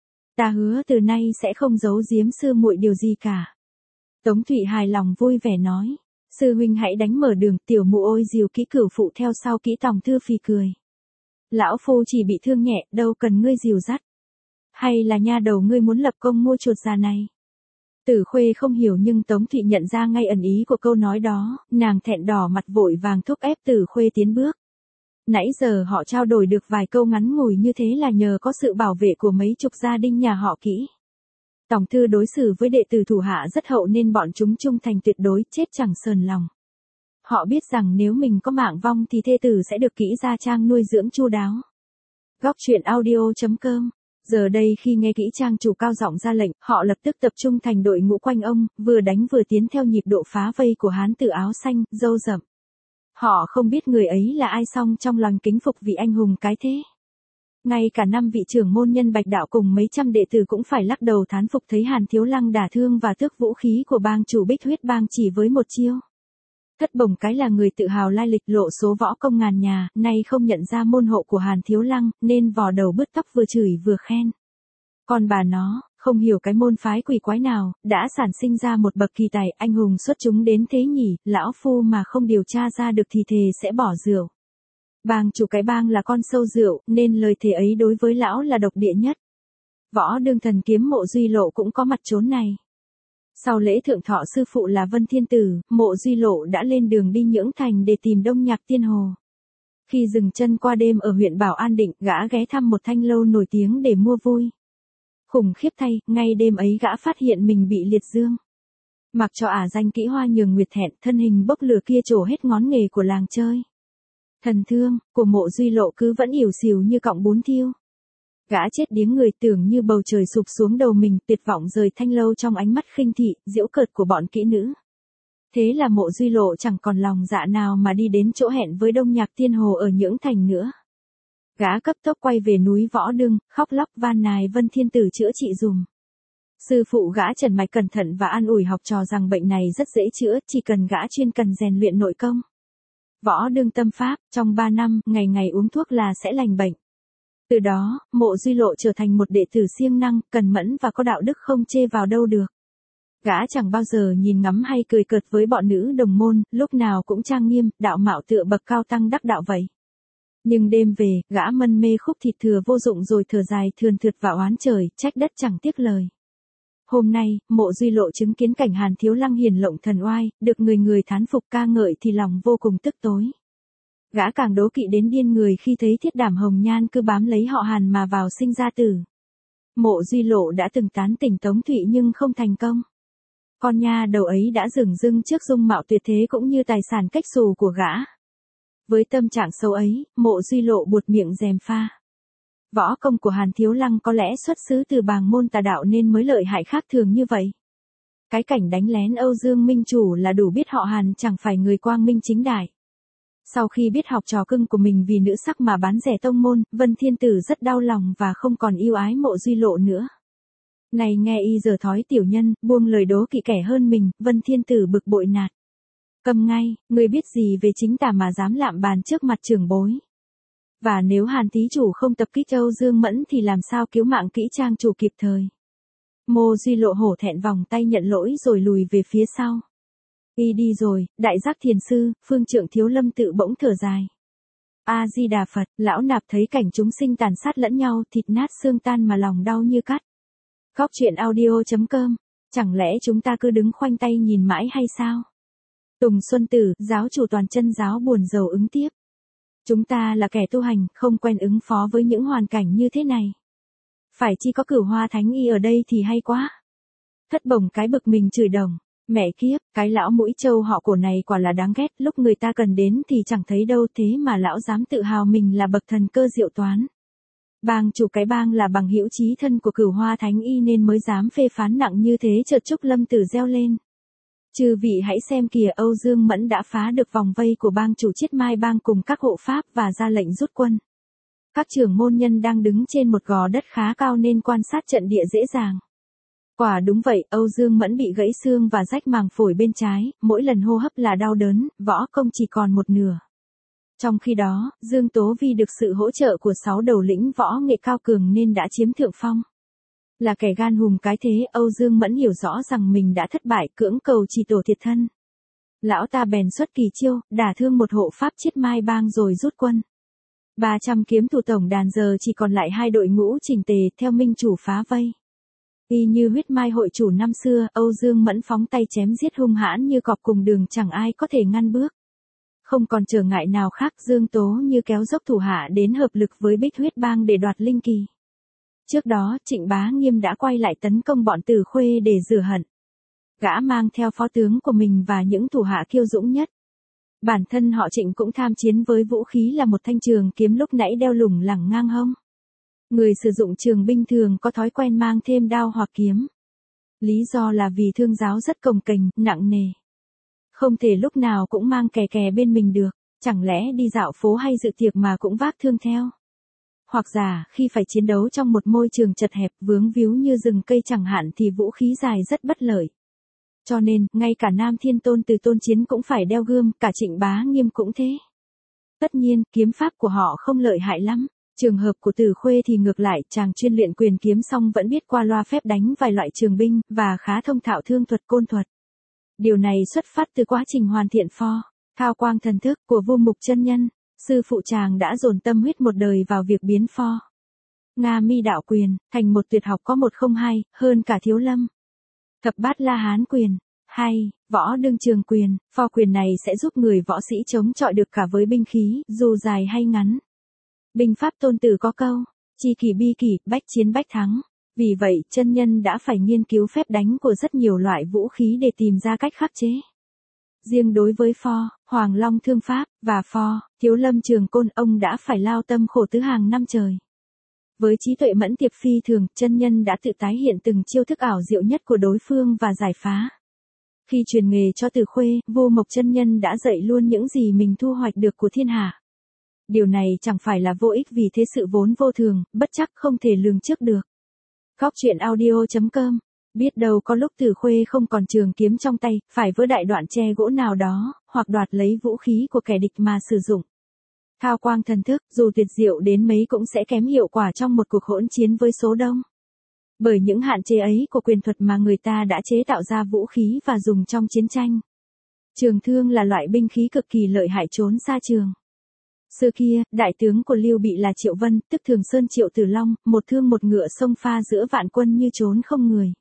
Ta hứa từ nay sẽ không giấu giếm sư muội điều gì cả. Tống Thụy hài lòng vui vẻ nói, sư huynh hãy đánh mở đường, tiểu muội ôi dìu kỹ cửu phụ theo sau. Kỹ tổng thư phì cười. Lão phu chỉ bị thương nhẹ, đâu cần ngươi dìu dắt. Hay là nha đầu ngươi muốn lập công mua chuột già này? Tử Khuê không hiểu nhưng Tống Thụy nhận ra ngay ẩn ý của câu nói đó, nàng thẹn đỏ mặt vội vàng thúc ép Tử Khuê tiến bước. Nãy giờ họ trao đổi được vài câu ngắn ngủi như thế là nhờ có sự bảo vệ của mấy chục gia đình nhà họ Kỹ. Tổng thư đối xử với đệ tử thủ hạ rất hậu nên bọn chúng trung thành tuyệt đối, chết chẳng sờn lòng. Họ biết rằng nếu mình có mạng vong thì thê tử sẽ được Kỹ gia trang nuôi dưỡng chu đáo. Góc truyện audio.com. Giờ đây khi nghe Kỹ trang chủ cao giọng ra lệnh, họ lập tức tập trung thành đội ngũ quanh ông, vừa đánh vừa tiến theo nhịp độ phá vây của hán tử áo xanh, râu rậm. Họ không biết người ấy là ai, song trong lòng kính phục vị anh hùng cái thế. Ngay cả 5 vị trưởng môn nhân Bạch Đạo cùng mấy trăm đệ tử cũng phải lắc đầu thán phục thấy Hàn Thiếu Lăng đả thương và tước vũ khí của bang chủ Bích Huyết Bang chỉ với một chiêu. Thất Bồng Cái là người tự hào lai lịch lộ số võ công ngàn nhà, nay không nhận ra môn hộ của Hàn Thiếu Lăng, nên vò đầu bứt tóc vừa chửi vừa khen. Còn bà nó, không hiểu cái môn phái quỷ quái nào, đã sản sinh ra một bậc kỳ tài, anh hùng xuất chúng đến thế nhỉ, lão phu mà không điều tra ra được thì thề sẽ bỏ rượu. Bang chủ cái bang là con sâu rượu, nên lời thề ấy đối với lão là độc địa nhất. Võ đương thần kiếm Mộ Duy Lộ cũng có mặt chốn này. Sau lễ thượng thọ sư phụ là Vân Thiên Tử, Mộ Duy Lộ đã lên đường đi Nhưỡng Thành để tìm Đông Nhạc Tiên Hồ. Khi dừng chân qua đêm ở huyện Bảo An Định, gã ghé thăm một thanh lâu nổi tiếng để mua vui. Khủng khiếp thay, ngay đêm ấy gã phát hiện mình bị liệt dương. Mặc cho danh Kỹ Hoa Nhường Nguyệt thẹn, thân hình bốc lửa kia trổ hết ngón nghề của làng chơi. Thần thương của Mộ Duy Lộ cứ vẫn ỉu xìu như cọng bún thiêu. Gã chết điếng người, tưởng như bầu trời sụp xuống đầu mình, tuyệt vọng rời thanh lâu trong ánh mắt khinh thị, giễu cợt của bọn kỹ nữ. Thế là Mộ Duy Lộ chẳng còn lòng dạ nào mà đi đến chỗ hẹn với Đông Nhạc Tiên Hồ ở Nhưỡng Thành nữa. Gã cấp tốc quay về núi Võ Đương, khóc lóc van nài Vân Thiên Tử chữa trị dùm. Sư phụ gã trần mạch cẩn thận và an ủi học trò rằng bệnh này rất dễ chữa, chỉ cần gã chuyên cần rèn luyện nội công. Võ Đương tâm pháp, trong 3 năm, ngày ngày uống thuốc là sẽ lành bệnh. Từ đó, Mộ Duy Lộ trở thành một đệ tử siêng năng, cần mẫn và có đạo đức không chê vào đâu được. Gã chẳng bao giờ nhìn ngắm hay cười cợt với bọn nữ đồng môn, lúc nào cũng trang nghiêm, đạo mạo tựa bậc cao tăng đắc đạo vậy. Nhưng đêm về, gã mân mê khúc thịt thừa vô dụng rồi thở dài thườn thượt và oán trời, trách đất chẳng tiếc lời. Hôm nay, Mộ Duy Lộ chứng kiến cảnh Hàn Thiếu Lăng hiển lộng thần oai, được người người thán phục ca ngợi thì lòng vô cùng tức tối. Gã càng đố kỵ đến điên người khi thấy Thiết Đảm Hồng Nhan cứ bám lấy họ Hàn mà vào sinh ra tử. Mộ Duy Lộ đã từng tán tỉnh Tống Thụy nhưng không thành công. Con nha đầu ấy đã dửng dưng trước dung mạo tuyệt thế cũng như tài sản cách xù của gã. Với tâm trạng sâu ấy, Mộ Duy Lộ buột miệng gièm pha. Võ công của Hàn Thiếu Lăng có lẽ xuất xứ từ bàng môn tà đạo nên mới lợi hại khác thường như vậy. Cái cảnh đánh lén Âu Dương Minh Chủ là đủ biết họ Hàn chẳng phải người quang minh chính đại. Sau khi biết học trò cưng của mình vì nữ sắc mà bán rẻ tông môn, Vân Thiên Tử rất đau lòng và không còn yêu ái Mộ Duy Lộ nữa. Này nghe y giờ thói tiểu nhân, buông lời đố kỵ kẻ hơn mình, Vân Thiên Tử bực bội nạt. Cầm ngay, ngươi biết gì về chính tà mà dám lạm bàn trước mặt trưởng bối. Và nếu Hàn thí chủ không tập kích Âu Dương Mẫn thì làm sao cứu mạng Kỹ trang chủ kịp thời. Mộ Duy Lộ hổ thẹn vòng tay nhận lỗi rồi lùi về phía sau. Y đi rồi, đại giác thiền sư, phương trượng Thiếu Lâm tự bỗng thở dài. A-di-đà Phật, lão nạp thấy cảnh chúng sinh tàn sát lẫn nhau, thịt nát xương tan mà lòng đau như cắt. Góc truyện audio.com, chẳng lẽ chúng ta cứ đứng khoanh tay nhìn mãi hay sao? Tùng Xuân Tử, giáo chủ toàn chân giáo buồn rầu ứng tiếp. Chúng ta là kẻ tu hành, không quen ứng phó với những hoàn cảnh như thế này. Phải chi có Cửu Hoa Thánh Y ở đây thì hay quá. Thất Bồng cái bực mình chửi đồng. Mẹ kiếp, cái lão mũi trâu họ Cổ này quả là đáng ghét, lúc người ta cần đến thì chẳng thấy đâu, thế mà lão dám tự hào mình là bậc thần cơ diệu toán. Bang chủ cái bang là bằng hữu chí thân của Cửu Hoa Thánh Y nên mới dám phê phán nặng như thế. Chợt Trúc Lâm Tử reo lên. Chư vị hãy xem kìa, Âu Dương Mẫn đã phá được vòng vây của bang chủ Chiết Mai Bang cùng các hộ pháp và ra lệnh rút quân. Các trưởng môn nhân đang đứng trên một gò đất khá cao nên quan sát trận địa dễ dàng. Quả đúng vậy, Âu Dương Mẫn bị gãy xương và rách màng phổi bên trái, mỗi lần hô hấp là đau đớn, võ công chỉ còn một nửa. Trong khi đó, Dương Tố Vi được sự hỗ trợ của 6 đầu lĩnh võ nghệ cao cường nên đã chiếm thượng phong. Là kẻ gan hùm cái thế, Âu Dương Mẫn hiểu rõ rằng mình đã thất bại, cưỡng cầu chỉ tổ thiệt thân. Lão ta bèn xuất kỳ chiêu, đả thương một hộ pháp Chiết Mai Bang rồi rút quân. 300 kiếm thủ tổng đàn giờ chỉ còn lại 2 đội ngũ chỉnh tề theo minh chủ phá vây. Y như huyết mai hội chủ năm xưa, Âu Dương Mẫn phóng tay chém giết hung hãn như cọp cùng đường, chẳng ai có thể ngăn bước. Không còn trở ngại nào khác, Dương Tố như kéo dốc thủ hạ đến hợp lực với Bích Huyết Bang để đoạt linh kỳ. Trước đó, Trịnh Bá Nghiêm đã quay lại tấn công bọn Từ Khuê để rửa hận. Gã mang theo phó tướng của mình và những thủ hạ kiêu dũng nhất. Bản thân họ Trịnh cũng tham chiến với vũ khí là một thanh trường kiếm lúc nãy đeo lủng lẳng ngang hông. Người sử dụng trường binh thường có thói quen mang thêm đao hoặc kiếm. Lý do là vì thương giáo rất cồng kềnh, nặng nề. Không thể lúc nào cũng mang kè kè bên mình được, chẳng lẽ đi dạo phố hay dự tiệc mà cũng vác thương theo. Hoặc giả, khi phải chiến đấu trong một môi trường chật hẹp vướng víu như rừng cây chẳng hạn thì vũ khí dài rất bất lợi. Cho nên, ngay cả Nam Thiên Tôn Từ Tôn chiến cũng phải đeo gươm, cả Trịnh Bá Nghiêm cũng thế. Tất nhiên, kiếm pháp của họ không lợi hại lắm. Trường hợp của Từ Khuê thì ngược lại, chàng chuyên luyện quyền kiếm xong vẫn biết qua loa phép đánh vài loại trường binh, và khá thông thạo thương thuật côn thuật. Điều này xuất phát từ quá trình hoàn thiện pho, thao quang thần thức của Vu Mục chân nhân. Sư phụ chàng đã dồn tâm huyết một đời vào việc biến pho Nga Mi đạo quyền thành một tuyệt học có 102, hơn cả Thiếu Lâm. Thập bát La Hán quyền, hay Võ Đương Trường quyền, pho quyền này sẽ giúp người võ sĩ chống chọi được cả với binh khí, dù dài hay ngắn. Binh pháp Tôn Tử có câu, chi kỷ bi kỷ, bách chiến bách thắng. Vì vậy, chân nhân đã phải nghiên cứu phép đánh của rất nhiều loại vũ khí để tìm ra cách khắc chế. Riêng đối với pho Hoàng Long thương pháp, và pho Thiếu Lâm trường côn, ông đã phải lao tâm khổ tứ hàng năm trời. Với trí tuệ mẫn tiệp phi thường, chân nhân đã tự tái hiện từng chiêu thức ảo diệu nhất của đối phương và giải phá. Khi truyền nghề cho Từ Khuê, Vô Mộc chân nhân đã dạy luôn những gì mình thu hoạch được của thiên hạ. Điều này chẳng phải là vô ích vì thế sự vốn vô thường, bất chắc không thể lường trước được. Góc truyện audio.com. Biết đâu có lúc Từ Khuê không còn trường kiếm trong tay, phải vỡ đại đoạn tre gỗ nào đó, hoặc đoạt lấy vũ khí của kẻ địch mà sử dụng. Thao quang thần thức, dù tuyệt diệu đến mấy cũng sẽ kém hiệu quả trong một cuộc hỗn chiến với số đông. Bởi những hạn chế ấy của quyền thuật mà người ta đã chế tạo ra vũ khí và dùng trong chiến tranh. Trường thương là loại binh khí cực kỳ lợi hại trốn xa trường. Xưa kia, đại tướng của Lưu Bị là Triệu Vân, tức Thường Sơn Triệu Tử Long, một thương một ngựa xông pha giữa vạn quân như trốn không người.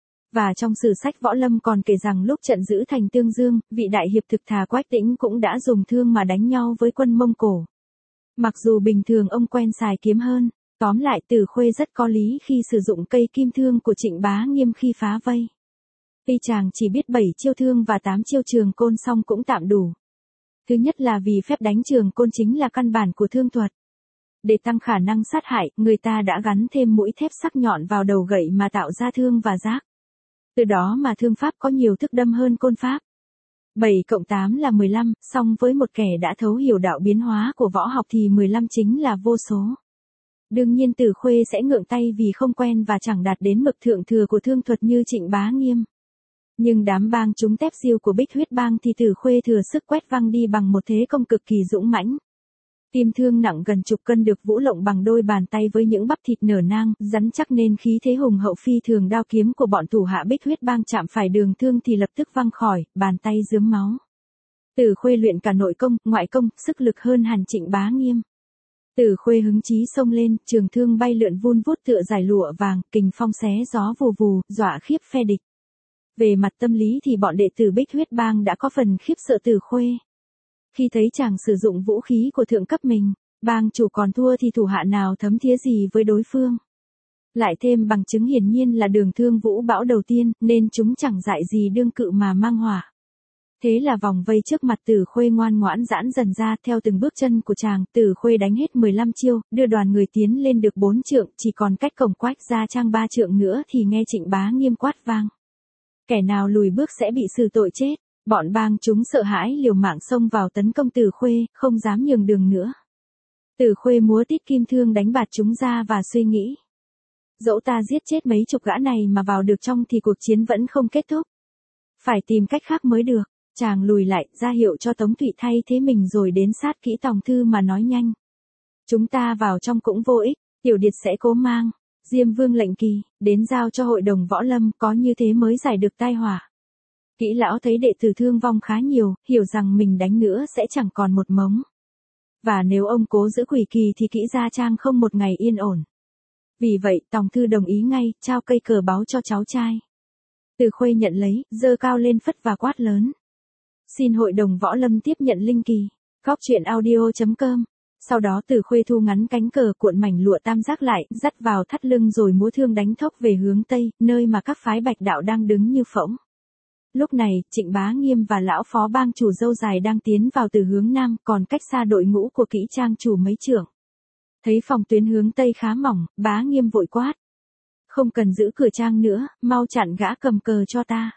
Và trong sử sách võ lâm còn kể rằng lúc trận giữ thành Tương Dương, vị đại hiệp thực thà Quách Tĩnh cũng đã dùng thương mà đánh nhau với quân Mông Cổ. Mặc dù bình thường ông quen xài kiếm hơn, tóm lại Từ Khuê rất có lý khi sử dụng cây kim thương của Trịnh Bá Nghiêm khi phá vây. Tuy chàng chỉ biết 7 chiêu thương và 8 chiêu trường côn song cũng tạm đủ. Thứ nhất là vì phép đánh trường côn chính là căn bản của thương thuật. Để tăng khả năng sát hại, người ta đã gắn thêm mũi thép sắc nhọn vào đầu gậy mà tạo ra thương và giác. Từ đó mà thương pháp có nhiều thức đâm hơn côn pháp. 7 cộng 8 là 15, song với một kẻ đã thấu hiểu đạo biến hóa của võ học thì 15 chính là vô số. Đương nhiên Từ Khuê sẽ ngượng tay vì không quen và chẳng đạt đến mực thượng thừa của thương thuật như Trịnh Bá Nghiêm. Nhưng đám bang chúng tép diêu của Bích Huyết Bang thì Từ Khuê thừa sức quét văng đi bằng một thế công cực kỳ dũng mãnh. Tim thương nặng gần chục cân được vũ lộng bằng đôi bàn tay với những bắp thịt nở nang, rắn chắc nên khí thế hùng hậu phi thường. Đao kiếm của bọn thủ hạ Bích Huyết Bang chạm phải đường thương thì lập tức văng khỏi, bàn tay rướm máu. Từ Khuê luyện cả nội công, ngoại công, sức lực hơn hẳn Trịnh Bá Nghiêm. Từ Khuê hứng chí xông lên, trường thương bay lượn vun vút tựa dải lụa vàng, kình phong xé gió vù vù, dọa khiếp phe địch. Về mặt tâm lý thì bọn đệ tử Bích Huyết Bang đã có phần khiếp sợ Từ Khuê. Khi thấy chàng sử dụng vũ khí của thượng cấp mình, bang chủ còn thua thì thủ hạ nào thấm thía gì với đối phương. Lại thêm bằng chứng hiển nhiên là Đường Thương Vũ bão đầu tiên, nên chúng chẳng dại gì đương cự mà mang hỏa. Thế là vòng vây trước mặt Tử Khuê ngoan ngoãn giãn dần ra, theo từng bước chân của chàng, Tử Khuê đánh hết 15 chiêu, đưa đoàn người tiến lên được 4 trượng, chỉ còn cách cổng Quách Gia Trang 3 trượng nữa thì nghe Trịnh Bá Nghiêm quát vang. Kẻ nào lùi bước sẽ bị xử tội chết. Bọn bang chúng sợ hãi liều mạng xông vào tấn công Tử Khuê, không dám nhường đường nữa. Tử Khuê múa tít kim thương đánh bạt chúng ra và suy nghĩ. Dẫu ta giết chết mấy chục gã này mà vào được trong thì cuộc chiến vẫn không kết thúc. Phải tìm cách khác mới được. Chàng lùi lại, ra hiệu cho Tống Thụy thay thế mình rồi đến sát kỹ Tòng Thư mà nói nhanh. Chúng ta vào trong cũng vô ích, Tiểu Điệt sẽ cố mang. Diêm Vương lệnh kỳ, đến giao cho hội đồng võ lâm, có như thế mới giải được tai họa. Kỹ lão thấy đệ tử thương vong khá nhiều, hiểu rằng mình đánh nữa sẽ chẳng còn một mống. Và nếu ông cố giữ Quỷ Kỳ thì Kỹ Gia Trang không một ngày yên ổn. Vì vậy, Tòng Thư đồng ý ngay, trao cây cờ báo cho cháu trai. Tử Khuê nhận lấy, giơ cao lên phất và quát lớn. Xin hội đồng võ lâm tiếp nhận linh kỳ. Góc truyện audio.com. Sau đó Tử Khuê thu ngắn cánh cờ, cuộn mảnh lụa tam giác lại, dắt vào thắt lưng rồi múa thương đánh thốc về hướng Tây, nơi mà các phái Bạch Đạo đang đứng như phỗng. Lúc này, Trịnh Bá Nghiêm và lão phó bang chủ Dâu Dài đang tiến vào từ hướng Nam, còn cách xa đội ngũ của Kỹ Trang chủ mấy trượng. Thấy phòng tuyến hướng Tây khá mỏng, Bá Nghiêm vội quát. Không cần giữ cửa trang nữa, mau chặn gã cầm cờ cho ta.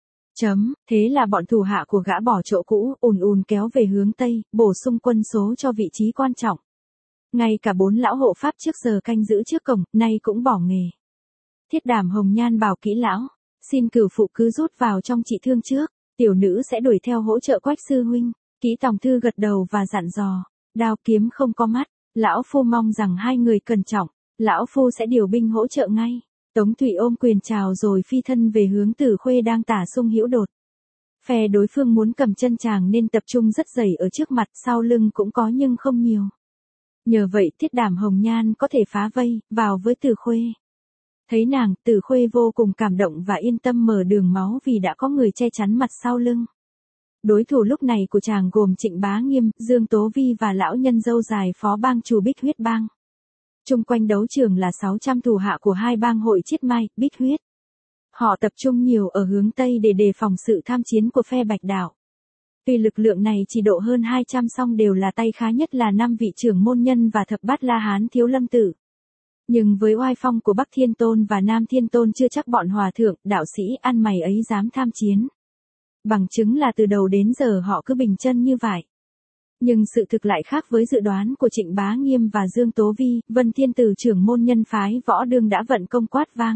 Thế là bọn thủ hạ của gã bỏ chỗ cũ, ùn ùn kéo về hướng Tây, bổ sung quân số cho vị trí quan trọng. Ngay cả 4 lão hộ pháp trước giờ canh giữ trước cổng, nay cũng bỏ nghề. Thiết Đảm hồng nhan bảo Kỹ lão, xin cửu phụ cứ rút vào trong trị thương trước, tiểu nữ sẽ đuổi theo hỗ trợ Quách sư huynh. Kỹ Tòng Thư gật đầu và dặn dò, đao kiếm không có mắt, lão phu mong rằng hai người cẩn trọng, lão phu sẽ điều binh hỗ trợ ngay. Tống Thụy ôm quyền chào rồi phi thân về hướng Tử Khuê đang tả sung hữu đột. Phe đối phương muốn cầm chân chàng nên tập trung rất dày ở trước mặt, sau lưng cũng có nhưng không nhiều. Nhờ vậy Thiết Đảm hồng nhan có thể phá vây, vào với Tử Khuê. Thấy nàng, Tử Khuê vô cùng cảm động và yên tâm mở đường máu vì đã có người che chắn mặt sau lưng. Đối thủ lúc này của chàng gồm Trịnh Bá Nghiêm, Dương Tố Vi và lão nhân Dâu Dài phó bang chủ Bích Huyết bang. Chung quanh đấu trường là 600 thủ hạ của hai bang hội Chiết Mai, Bích Huyết. Họ tập trung nhiều ở hướng Tây để đề phòng sự tham chiến của phe Bạch Đạo. Tuy lực lượng này chỉ độ hơn 200 song đều là tay khá nhất là 5 vị trưởng môn nhân và thập bát La Hán Thiếu Lâm Tử. Nhưng với oai phong của Bắc Thiên Tôn và Nam Thiên Tôn chưa chắc bọn hòa thượng, đạo sĩ ăn mày ấy dám tham chiến. Bằng chứng là từ đầu đến giờ họ cứ bình chân như vậy. Nhưng sự thực lại khác với dự đoán của Trịnh Bá Nghiêm và Dương Tố Vi, Vân Thiên Tử trưởng môn nhân phái võ đương đã vận công quát vang.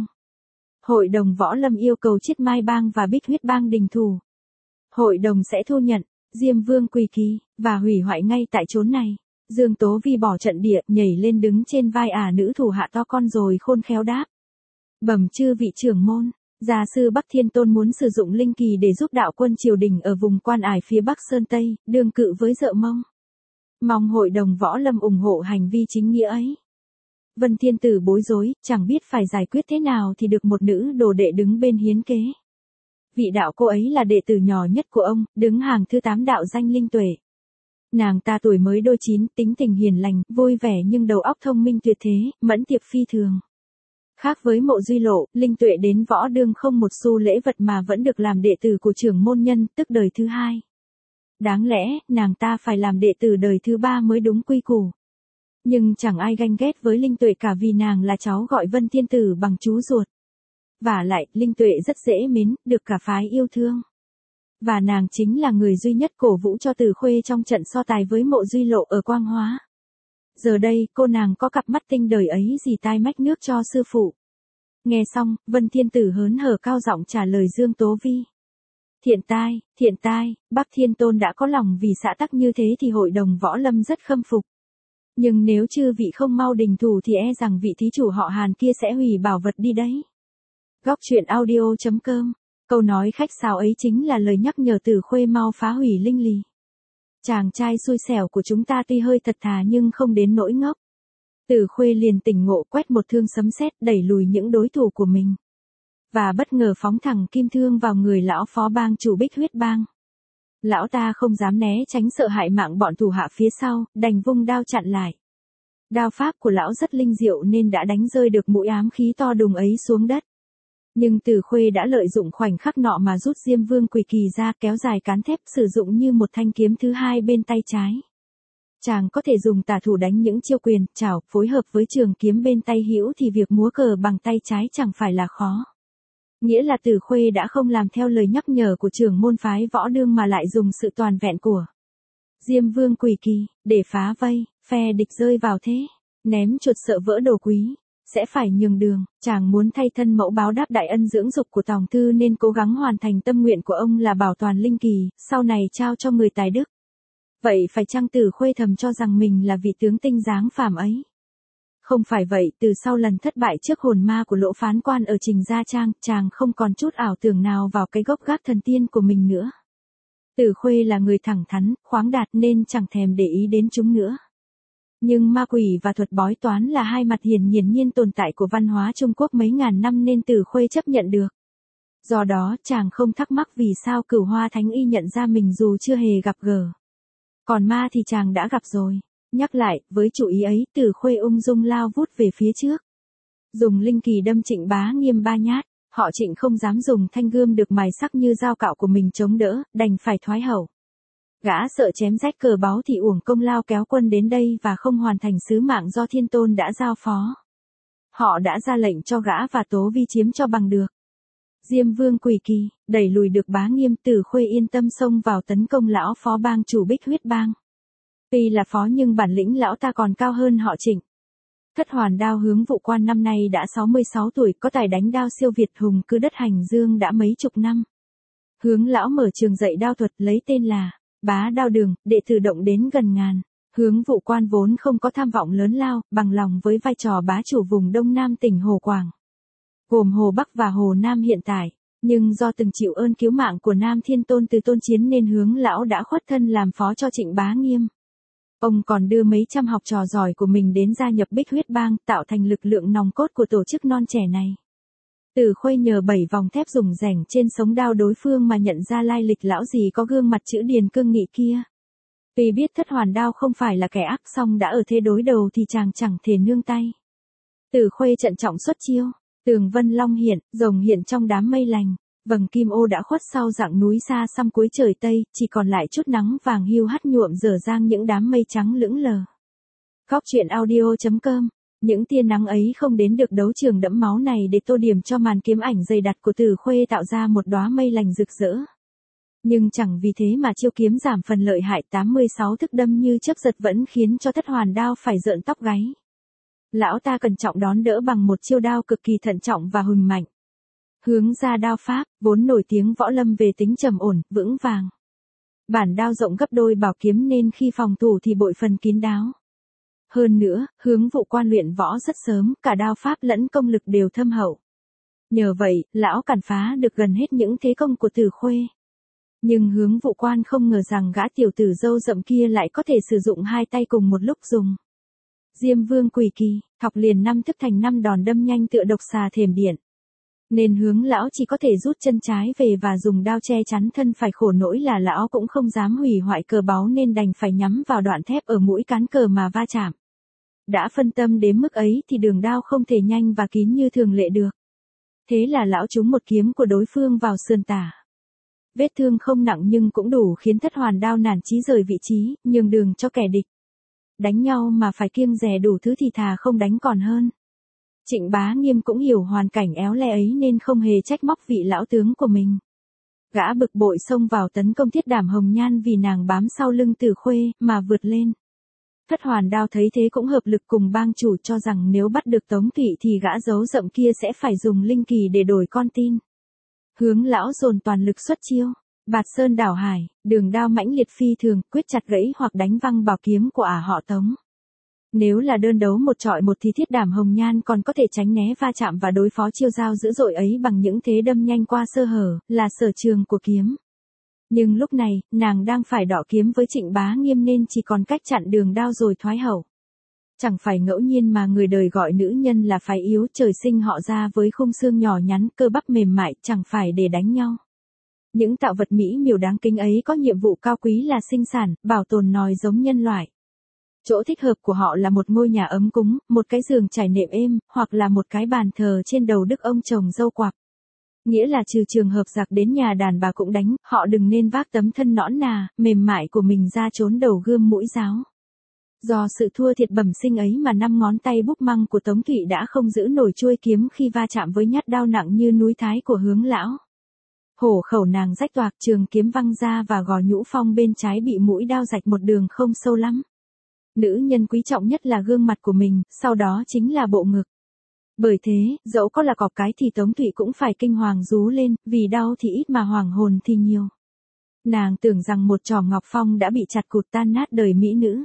Hội đồng võ lâm yêu cầu Chiết Mai bang và Bích Huyết bang đình thủ. Hội đồng sẽ thu nhận Diêm Vương Quỳ Kỳ và hủy hoại ngay tại chốn này. Dương Tố Vi bỏ trận địa, nhảy lên đứng trên vai nữ thủ hạ to con rồi khôn khéo đáp. Bẩm chư vị trưởng môn, gia sư Bắc Thiên Tôn muốn sử dụng linh kỳ để giúp đạo quân triều đình ở vùng Quan Ải phía Bắc Sơn Tây, đương cự với Dợ Mông. Mong hội đồng võ lâm ủng hộ hành vi chính nghĩa ấy. Vân Thiên Tử bối rối, chẳng biết phải giải quyết thế nào thì được một nữ đồ đệ đứng bên hiến kế. Vị đạo cô ấy là đệ tử nhỏ nhất của ông, đứng hàng thứ 8 đạo danh Linh Tuệ. Nàng ta tuổi mới đôi 9, tính tình hiền lành, vui vẻ nhưng đầu óc thông minh tuyệt thế, mẫn tiệp phi thường. Khác với Mộ Duy Lộ, Linh Tuệ đến võ đương không một xu lễ vật mà vẫn được làm đệ tử của trưởng môn nhân, tức đời thứ 2. Đáng lẽ, nàng ta phải làm đệ tử đời thứ 3 mới đúng quy củ. Nhưng chẳng ai ganh ghét với Linh Tuệ cả vì nàng là cháu gọi Vân Thiên Tử bằng chú ruột. Vả lại, Linh Tuệ rất dễ mến, được cả phái yêu thương. Và nàng chính là người duy nhất cổ vũ cho Tử Khuê trong trận so tài với Mộ Duy Lộ ở Quang Hóa. Giờ đây, cô nàng có cặp mắt tinh đời ấy gì tai mách nước cho sư phụ. Nghe xong, Vân Thiên Tử hớn hở cao giọng trả lời Dương Tố Vi. Thiện tai, Bắc Thiên Tôn đã có lòng vì xã tắc như thế thì hội đồng võ lâm rất khâm phục. Nhưng nếu chư vị không mau đình thủ thì e rằng vị thí chủ họ Hàn kia sẽ hủy bảo vật đi đấy. Góc truyện audio.com. Câu nói khách sáo ấy chính là lời nhắc nhở Tử Khuê mau phá hủy linh lì. Chàng trai xui xẻo của chúng ta tuy hơi thật thà nhưng không đến nỗi ngốc. Tử Khuê liền tỉnh ngộ quét một thương sấm sét đẩy lùi những đối thủ của mình. Và bất ngờ phóng thẳng kim thương vào người lão phó bang chủ Bích Huyết bang. Lão ta không dám né tránh sợ hại mạng bọn thủ hạ phía sau, đành vung đao chặn lại. Đao pháp của lão rất linh diệu nên đã đánh rơi được mũi ám khí to đùng ấy xuống đất. Nhưng Từ Khuê đã lợi dụng khoảnh khắc nọ mà rút Diêm Vương Quỷ Kỳ ra, kéo dài cán thép sử dụng như một thanh kiếm thứ hai bên tay trái. Chàng có thể dùng tả thủ đánh những chiêu quyền, chảo, phối hợp với trường kiếm bên tay hữu thì việc múa cờ bằng tay trái chẳng phải là khó. Nghĩa là Từ Khuê đã không làm theo lời nhắc nhở của trưởng môn phái Võ Đương mà lại dùng sự toàn vẹn của Diêm Vương Quỷ Kỳ, để phá vây, phe địch rơi vào thế, ném chuột sợ vỡ đồ quý, sẽ phải nhường đường. Chàng muốn thay thân mẫu báo đáp đại ân dưỡng dục của Tòng Thư nên cố gắng hoàn thành tâm nguyện của ông là bảo toàn linh kỳ, sau này trao cho người tài đức. Vậy phải chăng Từ Khuê thầm cho rằng mình là vị tướng tinh dáng phàm ấy? Không phải vậy, từ sau lần thất bại trước hồn ma của Lỗ Phán Quan ở Trình Gia Trang, chàng không còn chút ảo tưởng nào vào cái gốc gác thần tiên của mình nữa. Từ Khuê là người thẳng thắn, khoáng đạt nên chẳng thèm để ý đến chúng nữa. Nhưng ma quỷ và thuật bói toán là hai mặt hiển nhiên tồn tại của văn hóa Trung Quốc mấy ngàn năm nên Từ Khuê chấp nhận được. Do đó chàng không thắc mắc vì sao Cửu Hoa Thánh Y nhận ra mình dù chưa hề gặp gỡ. Còn ma thì chàng đã gặp rồi. Nhắc lại, với chủ ý ấy, Từ Khuê ung dung lao vút về phía trước. Dùng linh kỳ đâm Trịnh Bá Nghiêm 3 nhát, họ Trịnh không dám dùng thanh gươm được mài sắc như dao cạo của mình chống đỡ, đành phải thoái hậu. Gã sợ chém rách cờ báu thì uổng công lao kéo quân đến đây và không hoàn thành sứ mạng do Thiên Tôn đã giao phó. Họ đã ra lệnh cho gã và Tố Vi chiếm cho bằng được Diêm Vương Quỷ Kỳ, đẩy lùi được Bá Nghiêm. Từ Khuê yên tâm xông vào tấn công lão phó bang chủ Bích Huyết Bang. Tuy là phó nhưng bản lĩnh lão ta còn cao hơn họ Trịnh. Thất Hoàn Đao Hướng Vụ Quan năm nay đã 66 tuổi, có tài đánh đao siêu việt, hùng cư đất Hành Dương đã mấy chục năm. Hướng lão mở trường dạy đao thuật lấy tên là Bá Đao Đường, đệ tử động đến gần ngàn. Hướng Vụ Quan vốn không có tham vọng lớn lao, bằng lòng với vai trò bá chủ vùng Đông Nam tỉnh Hồ Quảng, gồm Hồ Bắc và Hồ Nam hiện tại. Nhưng do từng chịu ơn cứu mạng của Nam Thiên Tôn từ Tôn Chiến nên Hướng lão đã khuất thân làm phó cho Trịnh Bá Nghiêm. Ông còn đưa mấy trăm học trò giỏi của mình đến gia nhập Bích Huyết Bang, tạo thành lực lượng nòng cốt của tổ chức non trẻ này. Từ Khuê nhờ 7 vòng thép dùng rẻng trên sống đao đối phương mà nhận ra lai lịch lão gì có gương mặt chữ điền cương nghị kia. Vì biết Thất Hoàn Đao không phải là kẻ ác, song đã ở thế đối đầu thì chàng chẳng thể nương tay. Từ Khuê trận trọng xuất chiêu, tường vân long hiện, rồng hiện trong đám mây lành. Vầng kim ô đã khuất sau dạng núi xa xăm cuối trời Tây, chỉ còn lại chút nắng vàng hiu hắt nhuộm dở dang những đám mây trắng lững lờ. Góc truyện audio.com. Những tia nắng ấy không đến được đấu trường đẫm máu này để tô điểm cho màn kiếm ảnh dày đặc của Từ Khuê tạo ra một đóa mây lành rực rỡ. Nhưng chẳng vì thế mà chiêu kiếm giảm phần lợi hại, 86 thức đâm như chớp giật vẫn khiến cho Thất Hoàn Đao phải rợn tóc gáy. Lão ta cẩn trọng đón đỡ bằng một chiêu đao cực kỳ thận trọng và hùng mạnh. Hướng Ra đao pháp, vốn nổi tiếng võ lâm về tính trầm ổn, vững vàng. Bản đao rộng gấp đôi bảo kiếm nên khi phòng thủ thì bội phần kín đáo. Hơn nữa, Hướng Vụ Quan luyện võ rất sớm, cả đao pháp lẫn công lực đều thâm hậu. Nhờ vậy, lão cản phá được gần hết những thế công của Từ Khuê. Nhưng Hướng Vụ Quan không ngờ rằng gã tiểu tử râu rậm kia lại có thể sử dụng hai tay cùng một lúc dùng Diêm Vương Quỷ Kỳ, thọc liền 5 thức thành 5 đòn đâm nhanh tựa độc xà thềm điện. Nên Hướng lão chỉ có thể rút chân trái về và dùng đao che chắn thân, phải khổ nỗi là lão cũng không dám hủy hoại cờ báu nên đành phải nhắm vào đoạn thép ở mũi cán cờ mà va chạm. Đã phân tâm đến mức ấy thì đường đao không thể nhanh và kín như thường lệ được. Thế là lão trúng một kiếm của đối phương vào sườn tả. Vết thương không nặng nhưng cũng đủ khiến Thất Hoàn Đao nản chí rời vị trí, nhường đường cho kẻ địch. Đánh nhau mà phải kiêng dè đủ thứ thì thà không đánh còn hơn. Trịnh Bá Nghiêm cũng hiểu hoàn cảnh éo le ấy nên không hề trách móc vị lão tướng của mình. Gã bực bội xông vào tấn công Thiết Đảm Hồng Nhan vì nàng bám sau lưng Từ Khuê mà vượt lên. Thất Hoàn Đao thấy thế cũng hợp lực cùng bang chủ cho rằng nếu bắt được Tống Kỵ thì gã giấu rậm kia sẽ phải dùng linh kỳ để đổi con tin. Hướng lão dồn toàn lực xuất chiêu, bạt sơn đảo hải, đường đao mãnh liệt phi thường, quyết chặt gãy hoặc đánh văng bảo kiếm của họ Tống. Nếu là đơn đấu một trọi một thì Thiết Đảm Hồng Nhan còn có thể tránh né va chạm và đối phó chiêu dao dữ dội ấy bằng những thế đâm nhanh qua sơ hở, là sở trường của kiếm. Nhưng lúc này, nàng đang phải đọ kiếm với Trịnh Bá Nghiêm nên chỉ còn cách chặn đường đao rồi thoái hậu. Chẳng phải ngẫu nhiên mà người đời gọi nữ nhân là phái yếu, trời sinh họ ra với khung xương nhỏ nhắn, cơ bắp mềm mại, chẳng phải để đánh nhau. Những tạo vật mỹ miều đáng kính ấy có nhiệm vụ cao quý là sinh sản, bảo tồn nòi giống nhân loại. Chỗ thích hợp của họ là một ngôi nhà ấm cúng, một cái giường trải nệm êm, hoặc là một cái bàn thờ trên đầu đức ông chồng dâu quặp. Nghĩa là trừ trường hợp giặc đến nhà đàn bà cũng đánh, họ đừng nên vác tấm thân nõn nà, mềm mại của mình ra trốn đầu gươm mũi giáo. Do sự thua thiệt bẩm sinh ấy mà 5 ngón tay búp măng của Tống Thụy đã không giữ nổi chuôi kiếm khi va chạm với nhát đao nặng như núi Thái của Hướng lão. Hổ khẩu nàng rách toạc, trường kiếm văng ra và gò nhũ phong bên trái bị mũi đao rạch một đường không sâu lắm. Nữ nhân quý trọng nhất là gương mặt của mình, sau đó chính là bộ ngực. Bởi thế, dẫu có là cọp cái thì Tống Thụy cũng phải kinh hoàng rú lên, vì đau thì ít mà hoàng hồn thì nhiều. Nàng tưởng rằng một trò ngọc phong đã bị chặt cụt tan nát đời mỹ nữ.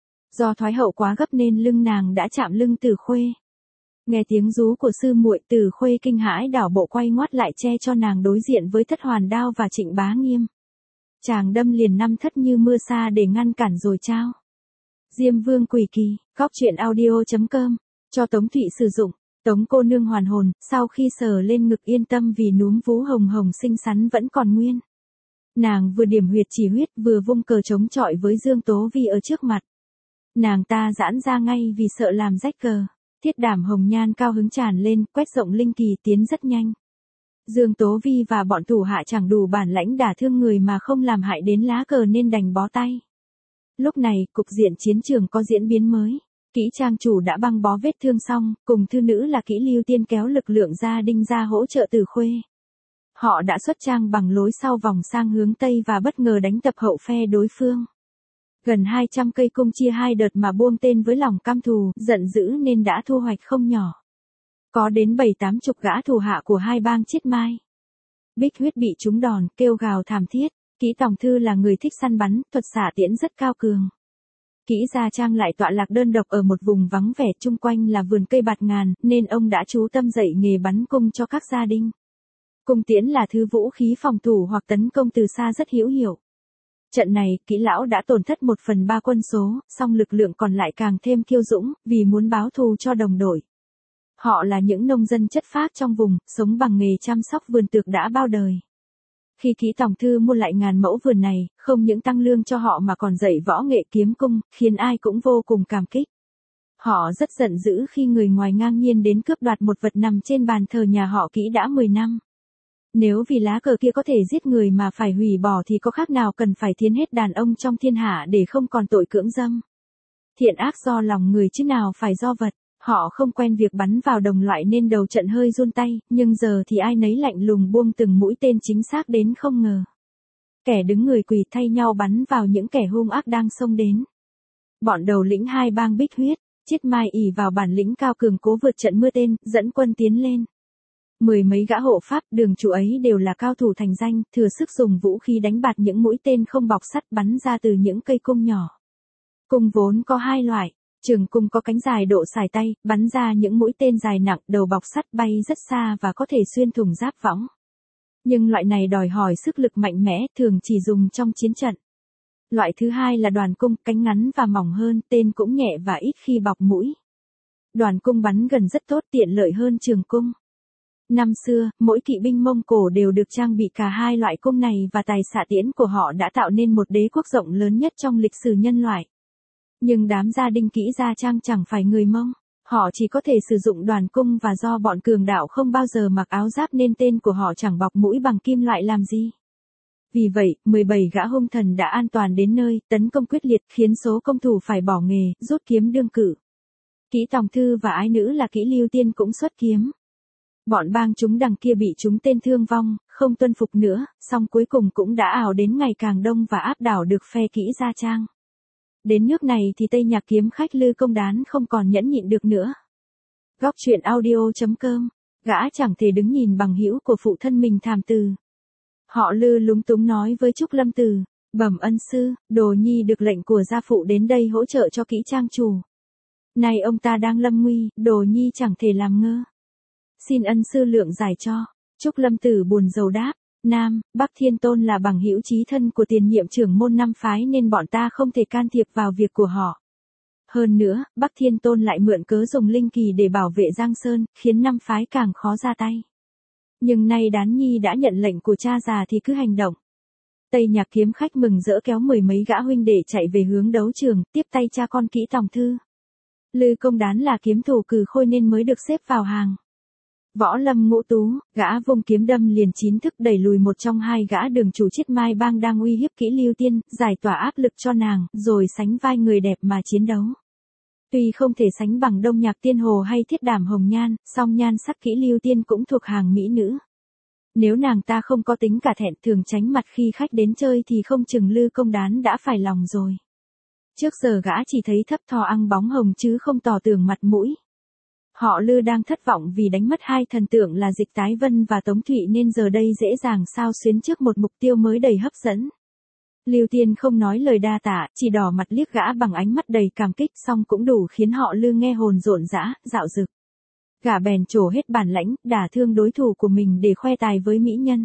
Do thoái hậu quá gấp nên lưng nàng đã chạm lưng Tử Khuê. Nghe tiếng rú của sư muội, Tử Khuê kinh hãi đảo bộ quay ngoắt lại che cho nàng đối diện với Thất Hoàn Đao và Trịnh Bá Nghiêm. Chàng đâm liền 5 thất như mưa sa để ngăn cản rồi trao. Diêm Vương Quỷ Kỳ, Góc Truyện Audio.com, cho Tống Thụy sử dụng. Tống cô nương hoàn hồn, sau khi sờ lên ngực yên tâm vì núm vú hồng hồng xinh xắn vẫn còn nguyên. Nàng vừa điểm huyệt chỉ huyết vừa vung cờ chống chọi với Dương Tố Vi ở trước mặt. Nàng ta giãn ra ngay vì sợ làm rách cờ. Thiết Đảm hồng nhan cao hứng tràn lên, quét rộng linh kỳ tiến rất nhanh. Dương Tố Vi và bọn thủ hạ chẳng đủ bản lãnh đả thương người mà không làm hại đến lá cờ nên đành bó tay. Lúc này, cục diện chiến trường có diễn biến mới. Kỹ trang chủ đã băng bó vết thương xong, cùng thư nữ là Kỹ Lưu Tiên kéo lực lượng gia đình ra hỗ trợ Tử Khuê. Họ đã xuất trang bằng lối sau vòng sang hướng Tây và bất ngờ đánh tập hậu phe đối phương. Gần 200 cây cung chia 2 đợt mà buông tên với lòng cam thù, giận dữ nên đã thu hoạch không nhỏ. Có đến 7-80 gã thủ hạ của hai bang Chiết Mai. Bích Huyết bị trúng đòn, kêu gào thảm thiết. Kỹ Tòng Thư là người thích săn bắn, thuật xạ tiễn rất cao cường. Kỹ Gia Trang lại tọa lạc đơn độc ở một vùng vắng vẻ, chung quanh là vườn cây bạt ngàn, nên ông đã chú tâm dạy nghề bắn cung cho các gia đình. Cung tiễn là thứ vũ khí phòng thủ hoặc tấn công từ xa rất hữu hiệu. Trận này, Kỹ lão đã tổn thất 1/3 quân số, song lực lượng còn lại càng thêm kiêu dũng, vì muốn báo thù cho đồng đội. Họ là những nông dân chất phác trong vùng, sống bằng nghề chăm sóc vườn tược đã bao đời. Khi Kỹ Tòng Thư mua lại ngàn mẫu vườn này, không những tăng lương cho họ mà còn dạy võ nghệ kiếm cung, khiến ai cũng vô cùng cảm kích. Họ rất giận dữ khi người ngoài ngang nhiên đến cướp đoạt một vật nằm trên bàn thờ nhà họ Kỹ đã 10 năm. Nếu vì lá cờ kia có thể giết người mà phải hủy bỏ thì có khác nào cần phải thiến hết đàn ông trong thiên hạ để không còn tội cưỡng dâm. Thiện ác do lòng người chứ nào phải do vật. Họ không quen việc bắn vào đồng loại nên đầu trận hơi run tay, nhưng giờ thì ai nấy lạnh lùng buông từng mũi tên chính xác đến không ngờ. Kẻ đứng người quỳ thay nhau bắn vào những kẻ hung ác đang xông đến. Bọn đầu lĩnh hai bang Bích Huyết, Chiết Mai ỷ vào bản lĩnh cao cường cố vượt trận mưa tên, dẫn quân tiến lên. 10 mấy gã hộ pháp đường chủ ấy đều là cao thủ thành danh, thừa sức dùng vũ khí đánh bạt những mũi tên không bọc sắt bắn ra từ những cây cung nhỏ. Cung vốn có 2 loại. Trường cung có cánh dài độ sải tay, bắn ra những mũi tên dài nặng, đầu bọc sắt bay rất xa và có thể xuyên thủng giáp võng. Nhưng loại này đòi hỏi sức lực mạnh mẽ, thường chỉ dùng trong chiến trận. Loại thứ hai là đoàn cung, cánh ngắn và mỏng hơn, tên cũng nhẹ và ít khi bọc mũi. Đoàn cung bắn gần rất tốt, tiện lợi hơn trường cung. Năm xưa, mỗi kỵ binh Mông Cổ đều được trang bị cả hai loại cung này và tài xạ tiễn của họ đã tạo nên một đế quốc rộng lớn nhất trong lịch sử nhân loại. Nhưng đám gia đình Kỹ Gia Trang chẳng phải người Mông, họ chỉ có thể sử dụng đoàn cung và do bọn cường đạo không bao giờ mặc áo giáp nên tên của họ chẳng bọc mũi bằng kim loại làm gì. Vì vậy, 17 gã hung thần đã an toàn đến nơi, tấn công quyết liệt khiến số công thủ phải bỏ nghề, rút kiếm đương cự. Kỹ Tòng Thư và ái nữ là Kỹ Lưu Tiên cũng xuất kiếm. Bọn bang chúng đằng kia bị chúng tên thương vong, không tuân phục nữa, song cuối cùng cũng đã ảo đến ngày càng đông và áp đảo được phe Kỹ Gia Trang. Đến nước này thì Tây Nhạc kiếm khách Lư Công Đán không còn nhẫn nhịn được nữa. Góc Truyện Audio.com, gã chẳng thể đứng nhìn bằng hữu của phụ thân mình thảm từ. Họ Lư lúng túng nói với Trúc Lâm Từ, bẩm ân sư, Đồ Nhi được lệnh của gia phụ đến đây hỗ trợ cho Kỹ trang chủ. Nay ông ta đang lâm nguy, Đồ Nhi chẳng thể làm ngơ. Xin ân sư lượng giải cho. Trúc Lâm Tử buồn rầu đáp, Nam, Bắc Thiên Tôn là bằng hữu chí thân của tiền nhiệm trưởng môn năm phái nên bọn ta không thể can thiệp vào việc của họ. Hơn nữa, Bắc Thiên Tôn lại mượn cớ dùng linh kỳ để bảo vệ Giang Sơn, khiến năm phái càng khó ra tay. Nhưng nay Đán Nhi đã nhận lệnh của cha già thì cứ hành động. Tây Nhạc kiếm khách mừng rỡ kéo mười mấy gã huynh đệ chạy về hướng đấu trường, tiếp tay cha con Kỹ Tòng Thư. Lư Công Đán là kiếm thủ cừ khôi nên mới được xếp vào hàng. Võ Lâm Ngũ Tú, gã vùng kiếm đâm liền chín thức đẩy lùi một trong hai gã đường chủ Chiết Mai Bang đang uy hiếp Kỷ Lưu Tiên, giải tỏa áp lực cho nàng, rồi sánh vai người đẹp mà chiến đấu. Tuy không thể sánh bằng Đông Nhạc Tiên Hồ hay Thiết Đảm Hồng Nhan, song nhan sắc Kỷ Lưu Tiên cũng thuộc hàng mỹ nữ. Nếu nàng ta không có tính cả thẹn thường tránh mặt khi khách đến chơi thì không chừng Lư Công Đán đã phải lòng rồi. Trước giờ gã chỉ thấy thấp thò ăn bóng hồng chứ không tỏ tưởng mặt mũi. Họ Lư đang thất vọng vì đánh mất hai thần tượng là Dịch Tái Vân và Tống Thụy nên giờ đây dễ dàng xao xuyến trước một mục tiêu mới đầy hấp dẫn. Lưu Tiên không nói lời đa tạ, chỉ đỏ mặt liếc gã bằng ánh mắt đầy cảm kích, song cũng đủ khiến họ Lư nghe hồn rộn rã, dạo dực. Gã bèn trổ hết bản lãnh, đả thương đối thủ của mình để khoe tài với mỹ nhân.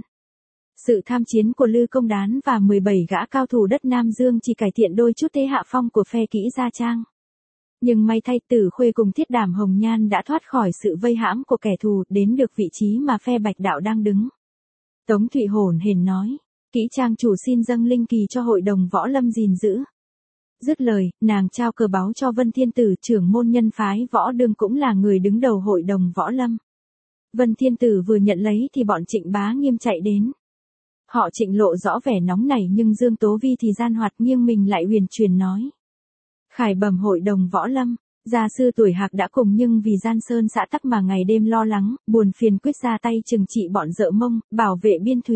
Sự tham chiến của Lư Công Đán và 17 gã cao thủ đất Nam Dương chỉ cải thiện đôi chút thế hạ phong của phe Kỹ Gia Trang. Nhưng may thay Tử Khuê cùng Thiết Đảm Hồng Nhan đã thoát khỏi sự vây hãm của kẻ thù, đến được vị trí mà phe Bạch Đạo đang đứng. Tống Thụy hổn hển nói, Kỹ trang chủ xin dâng linh kỳ cho hội đồng võ lâm gìn giữ. Dứt lời, nàng trao cờ báu cho Vân Thiên Tử, trưởng môn nhân phái Võ Đương cũng là người đứng đầu hội đồng võ lâm. Vân Thiên Tử vừa nhận lấy thì bọn Trịnh Bá Nghiêm chạy đến. Họ Trịnh lộ rõ vẻ nóng nảy nhưng Dương Tố Vi thì gian hoạt nghiêng mình lại huyền truyền nói. Khải bẩm hội đồng võ lâm, gia sư tuổi hạc đã cùng nhưng vì gian sơn xã tắc mà ngày đêm lo lắng, buồn phiền quyết ra tay trừng trị bọn dợ Mông, bảo vệ biên thùy.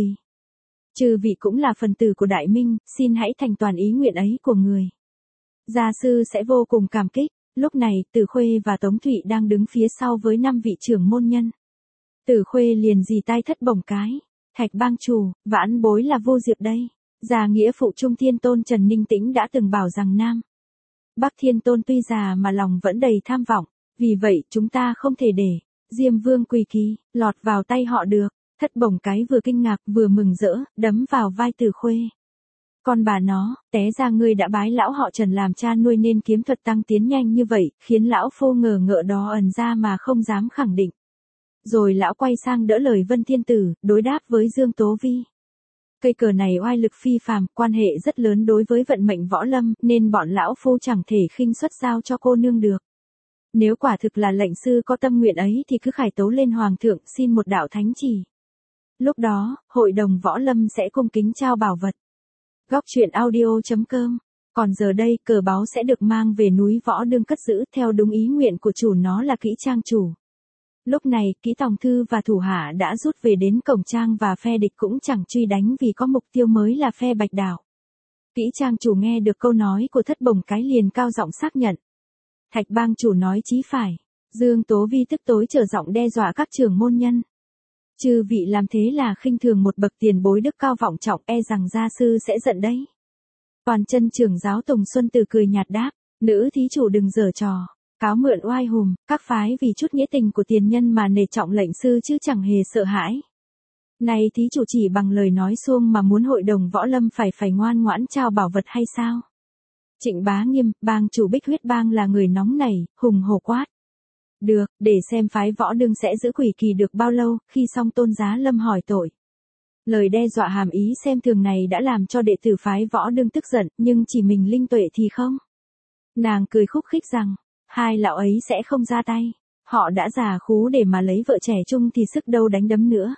Chư vị cũng là phần tử của Đại Minh, xin hãy thành toàn ý nguyện ấy của người. Gia sư sẽ vô cùng cảm kích. Lúc này, Tử Khuê và Tống Thụy đang đứng phía sau với 5 vị trưởng môn nhân. Tử Khuê liền dì tai thất bổng cái. Thạch bang chủ, vãn bối là Vô Diệp đây. Già nghĩa phụ Trung Thiên Tôn Trần Ninh Tĩnh đã từng bảo rằng Nam Bắc Thiên Tôn tuy già mà lòng vẫn đầy tham vọng. Vì vậy chúng ta không thể để Diêm Vương Quỳ Kỳ lọt vào tay họ được. Thất bổng cái vừa kinh ngạc vừa mừng rỡ, đấm vào vai Tử Khuê. Con bà nó, té ra ngươi đã bái lão họ Trần làm cha nuôi nên kiếm thuật tăng tiến nhanh như vậy, khiến lão phô ngờ ngợ đó ẩn ra mà không dám khẳng định. Rồi lão quay sang đỡ lời Vân Thiên Tử, đối đáp với Dương Tố Vi. Cây cờ này oai lực phi phàm, quan hệ rất lớn đối với vận mệnh võ lâm, nên bọn lão phu chẳng thể khinh suất giao cho cô nương được. Nếu quả thực là lệnh sư có tâm nguyện ấy thì cứ khải tấu lên hoàng thượng xin một đạo thánh chỉ. Lúc đó, hội đồng võ lâm sẽ cung kính trao bảo vật. Góc truyện audio.com. Còn giờ đây, cờ báu sẽ được mang về núi Võ Đương cất giữ theo đúng ý nguyện của chủ nó là Kỹ trang chủ. Lúc này, Kỹ Tòng Thư và thủ hạ đã rút về đến cổng trang và phe địch cũng chẳng truy đánh vì có mục tiêu mới là phe Bạch Đạo. Kỹ trang chủ nghe được câu nói của thất bổng cái liền cao giọng xác nhận. Thạch bang chủ nói chí phải. Dương Tố Vi tức tối trở giọng đe dọa các trưởng môn nhân. Chư vị làm thế là khinh thường một bậc tiền bối đức cao vọng trọng, e rằng gia sư sẽ giận đấy. Toàn chân trưởng giáo Tùng Xuân Từ cười nhạt đáp, nữ thí chủ đừng giở trò, cáo mượn oai hùng, các phái vì chút nghĩa tình của tiền nhân mà nể trọng lệnh sư chứ chẳng hề sợ hãi. Này thí chủ chỉ bằng lời nói suông mà muốn hội đồng võ lâm phải ngoan ngoãn trao bảo vật hay sao? Trịnh Bá Nghiêm, bang chủ Bích Huyết Bang là người nóng nảy, hùng hổ quát. Được, để xem phái Võ Đương sẽ giữ Quỷ Kỳ được bao lâu, khi xong Tôn Giá Lâm hỏi tội. Lời đe dọa hàm ý xem thường này đã làm cho đệ tử phái Võ Đương tức giận, nhưng chỉ mình Linh Tuệ thì không. Nàng cười khúc khích rằng, hai lão ấy sẽ không ra tay. Họ đã già khú để mà lấy vợ trẻ chung thì sức đâu đánh đấm nữa.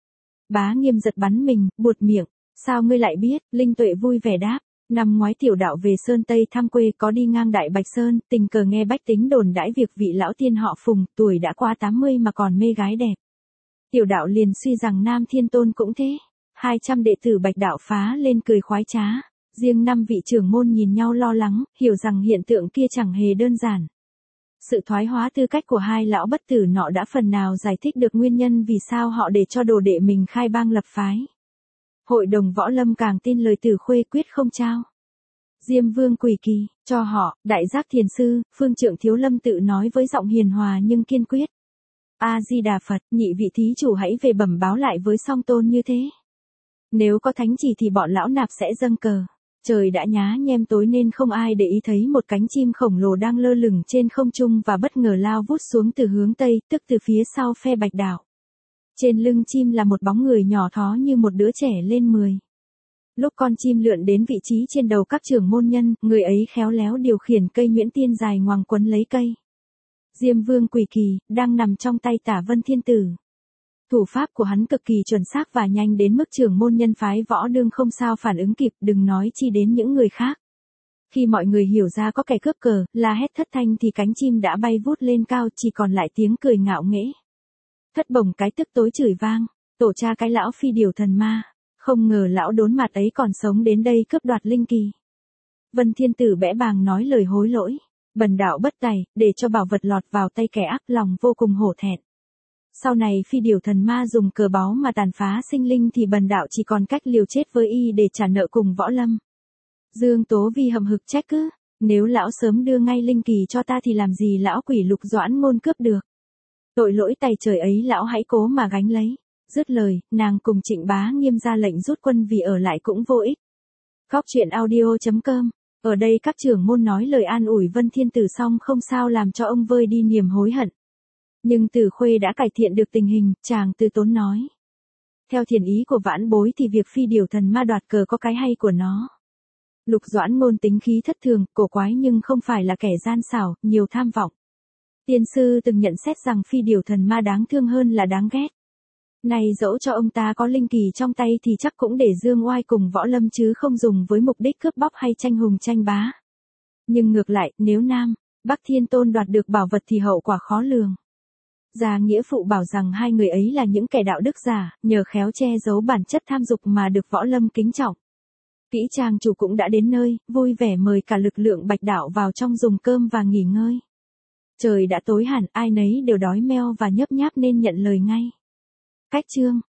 Bá Nghiêm giật bắn mình, buột miệng, sao ngươi lại biết? Linh Tuệ vui vẻ đáp. Năm ngoái tiểu đạo về Sơn Tây thăm quê có đi ngang Đại Bạch Sơn, tình cờ nghe bách tính đồn đãi việc vị lão tiên họ Phùng, tuổi đã qua 80 mà còn mê gái đẹp. Tiểu đạo liền suy rằng Nam Thiên Tôn cũng thế. 200 đệ tử Bạch đạo phá lên cười khoái trá. Riêng 5 vị trưởng môn nhìn nhau lo lắng, hiểu rằng hiện tượng kia chẳng hề đơn giản. Sự thoái hóa tư cách của hai lão bất tử nọ đã phần nào giải thích được nguyên nhân vì sao họ để cho đồ đệ mình khai bang lập phái. Hội đồng võ lâm càng tin lời Tử Khuê quyết không trao Diêm Vương Quỳ Kỳ cho họ. Đại giác thiền sư, phương trượng Thiếu Lâm tự nói với giọng hiền hòa nhưng kiên quyết. A Di Đà Phật, nhị vị thí chủ hãy về bẩm báo lại với song tôn như thế. Nếu có thánh chỉ thì bọn lão nạp sẽ dâng cờ. Trời đã nhá nhem tối nên không ai để ý thấy một cánh chim khổng lồ đang lơ lửng trên không trung và bất ngờ lao vút xuống từ hướng tây, tức từ phía sau phe Bạch đạo. Trên lưng chim là một bóng người nhỏ thó như một đứa trẻ lên 10 Lúc con chim lượn đến vị trí trên đầu các trưởng môn nhân, người ấy khéo léo điều khiển cây nhuyễn tiên dài ngoằng quấn lấy cây. Diêm Vương Quỷ Kỳ, đang nằm trong tay Tả Vân Thiên Tử. Thủ pháp của hắn cực kỳ chuẩn xác và nhanh đến mức trưởng môn nhân phái Võ Đương không sao phản ứng kịp, đừng nói chi đến những người khác. Khi mọi người hiểu ra có kẻ cướp cờ, la hét thất thanh thì cánh chim đã bay vút lên cao, chỉ còn lại tiếng cười ngạo nghễ. Thất Bồng cái tức tối chửi vang, tổ cha cái lão phi điều thần ma, không ngờ lão đốn mặt ấy còn sống đến đây cướp đoạt linh kỳ. Vân Thiên Tử bẽ bàng nói lời hối lỗi, bần đạo bất tài, để cho bảo vật lọt vào tay kẻ ác, lòng vô cùng hổ thẹn. Sau này phi điều thần ma dùng cờ báu mà tàn phá sinh linh thì bần đạo chỉ còn cách liều chết với y để trả nợ cùng Võ Lâm. Dương Tố Vi hậm hực trách cứ, nếu lão sớm đưa ngay linh kỳ cho ta thì làm gì lão quỷ Lục Doãn Ngôn cướp được. Tội lỗi tày trời ấy lão hãy cố mà gánh lấy. Dứt lời, nàng cùng Trịnh Bá Nghiêm ra lệnh rút quân vì ở lại cũng vô ích. Góc truyện audio.com. Ở đây các trưởng môn nói lời an ủi Vân Thiên Tử xong không sao làm cho ông vơi đi niềm hối hận. Nhưng Tử Khuê đã cải thiện được tình hình, chàng từ tốn nói. Theo thiền ý của vãn bối thì việc phi điều thần ma đoạt cờ có cái hay của nó. Lục Doãn Ngôn tính khí thất thường, cổ quái nhưng không phải là kẻ gian xảo, nhiều tham vọng. Tiên sư từng nhận xét rằng phi điều thần ma đáng thương hơn là đáng ghét. Này dẫu cho ông ta có linh kỳ trong tay thì chắc cũng để dương oai cùng Võ Lâm chứ không dùng với mục đích cướp bóc hay tranh hùng tranh bá. Nhưng ngược lại, nếu Nam, Bắc Thiên Tôn đoạt được bảo vật thì hậu quả khó lường. Gia Nghĩa Phụ bảo rằng hai người ấy là những kẻ đạo đức giả, nhờ khéo che giấu bản chất tham dục mà được Võ Lâm kính trọng. Kỹ trang chủ cũng đã đến nơi, vui vẻ mời cả lực lượng Bạch Đạo vào trong dùng cơm và nghỉ ngơi. Trời đã tối hẳn, ai nấy đều đói meo và nhấp nháp nên nhận lời ngay. Cách chương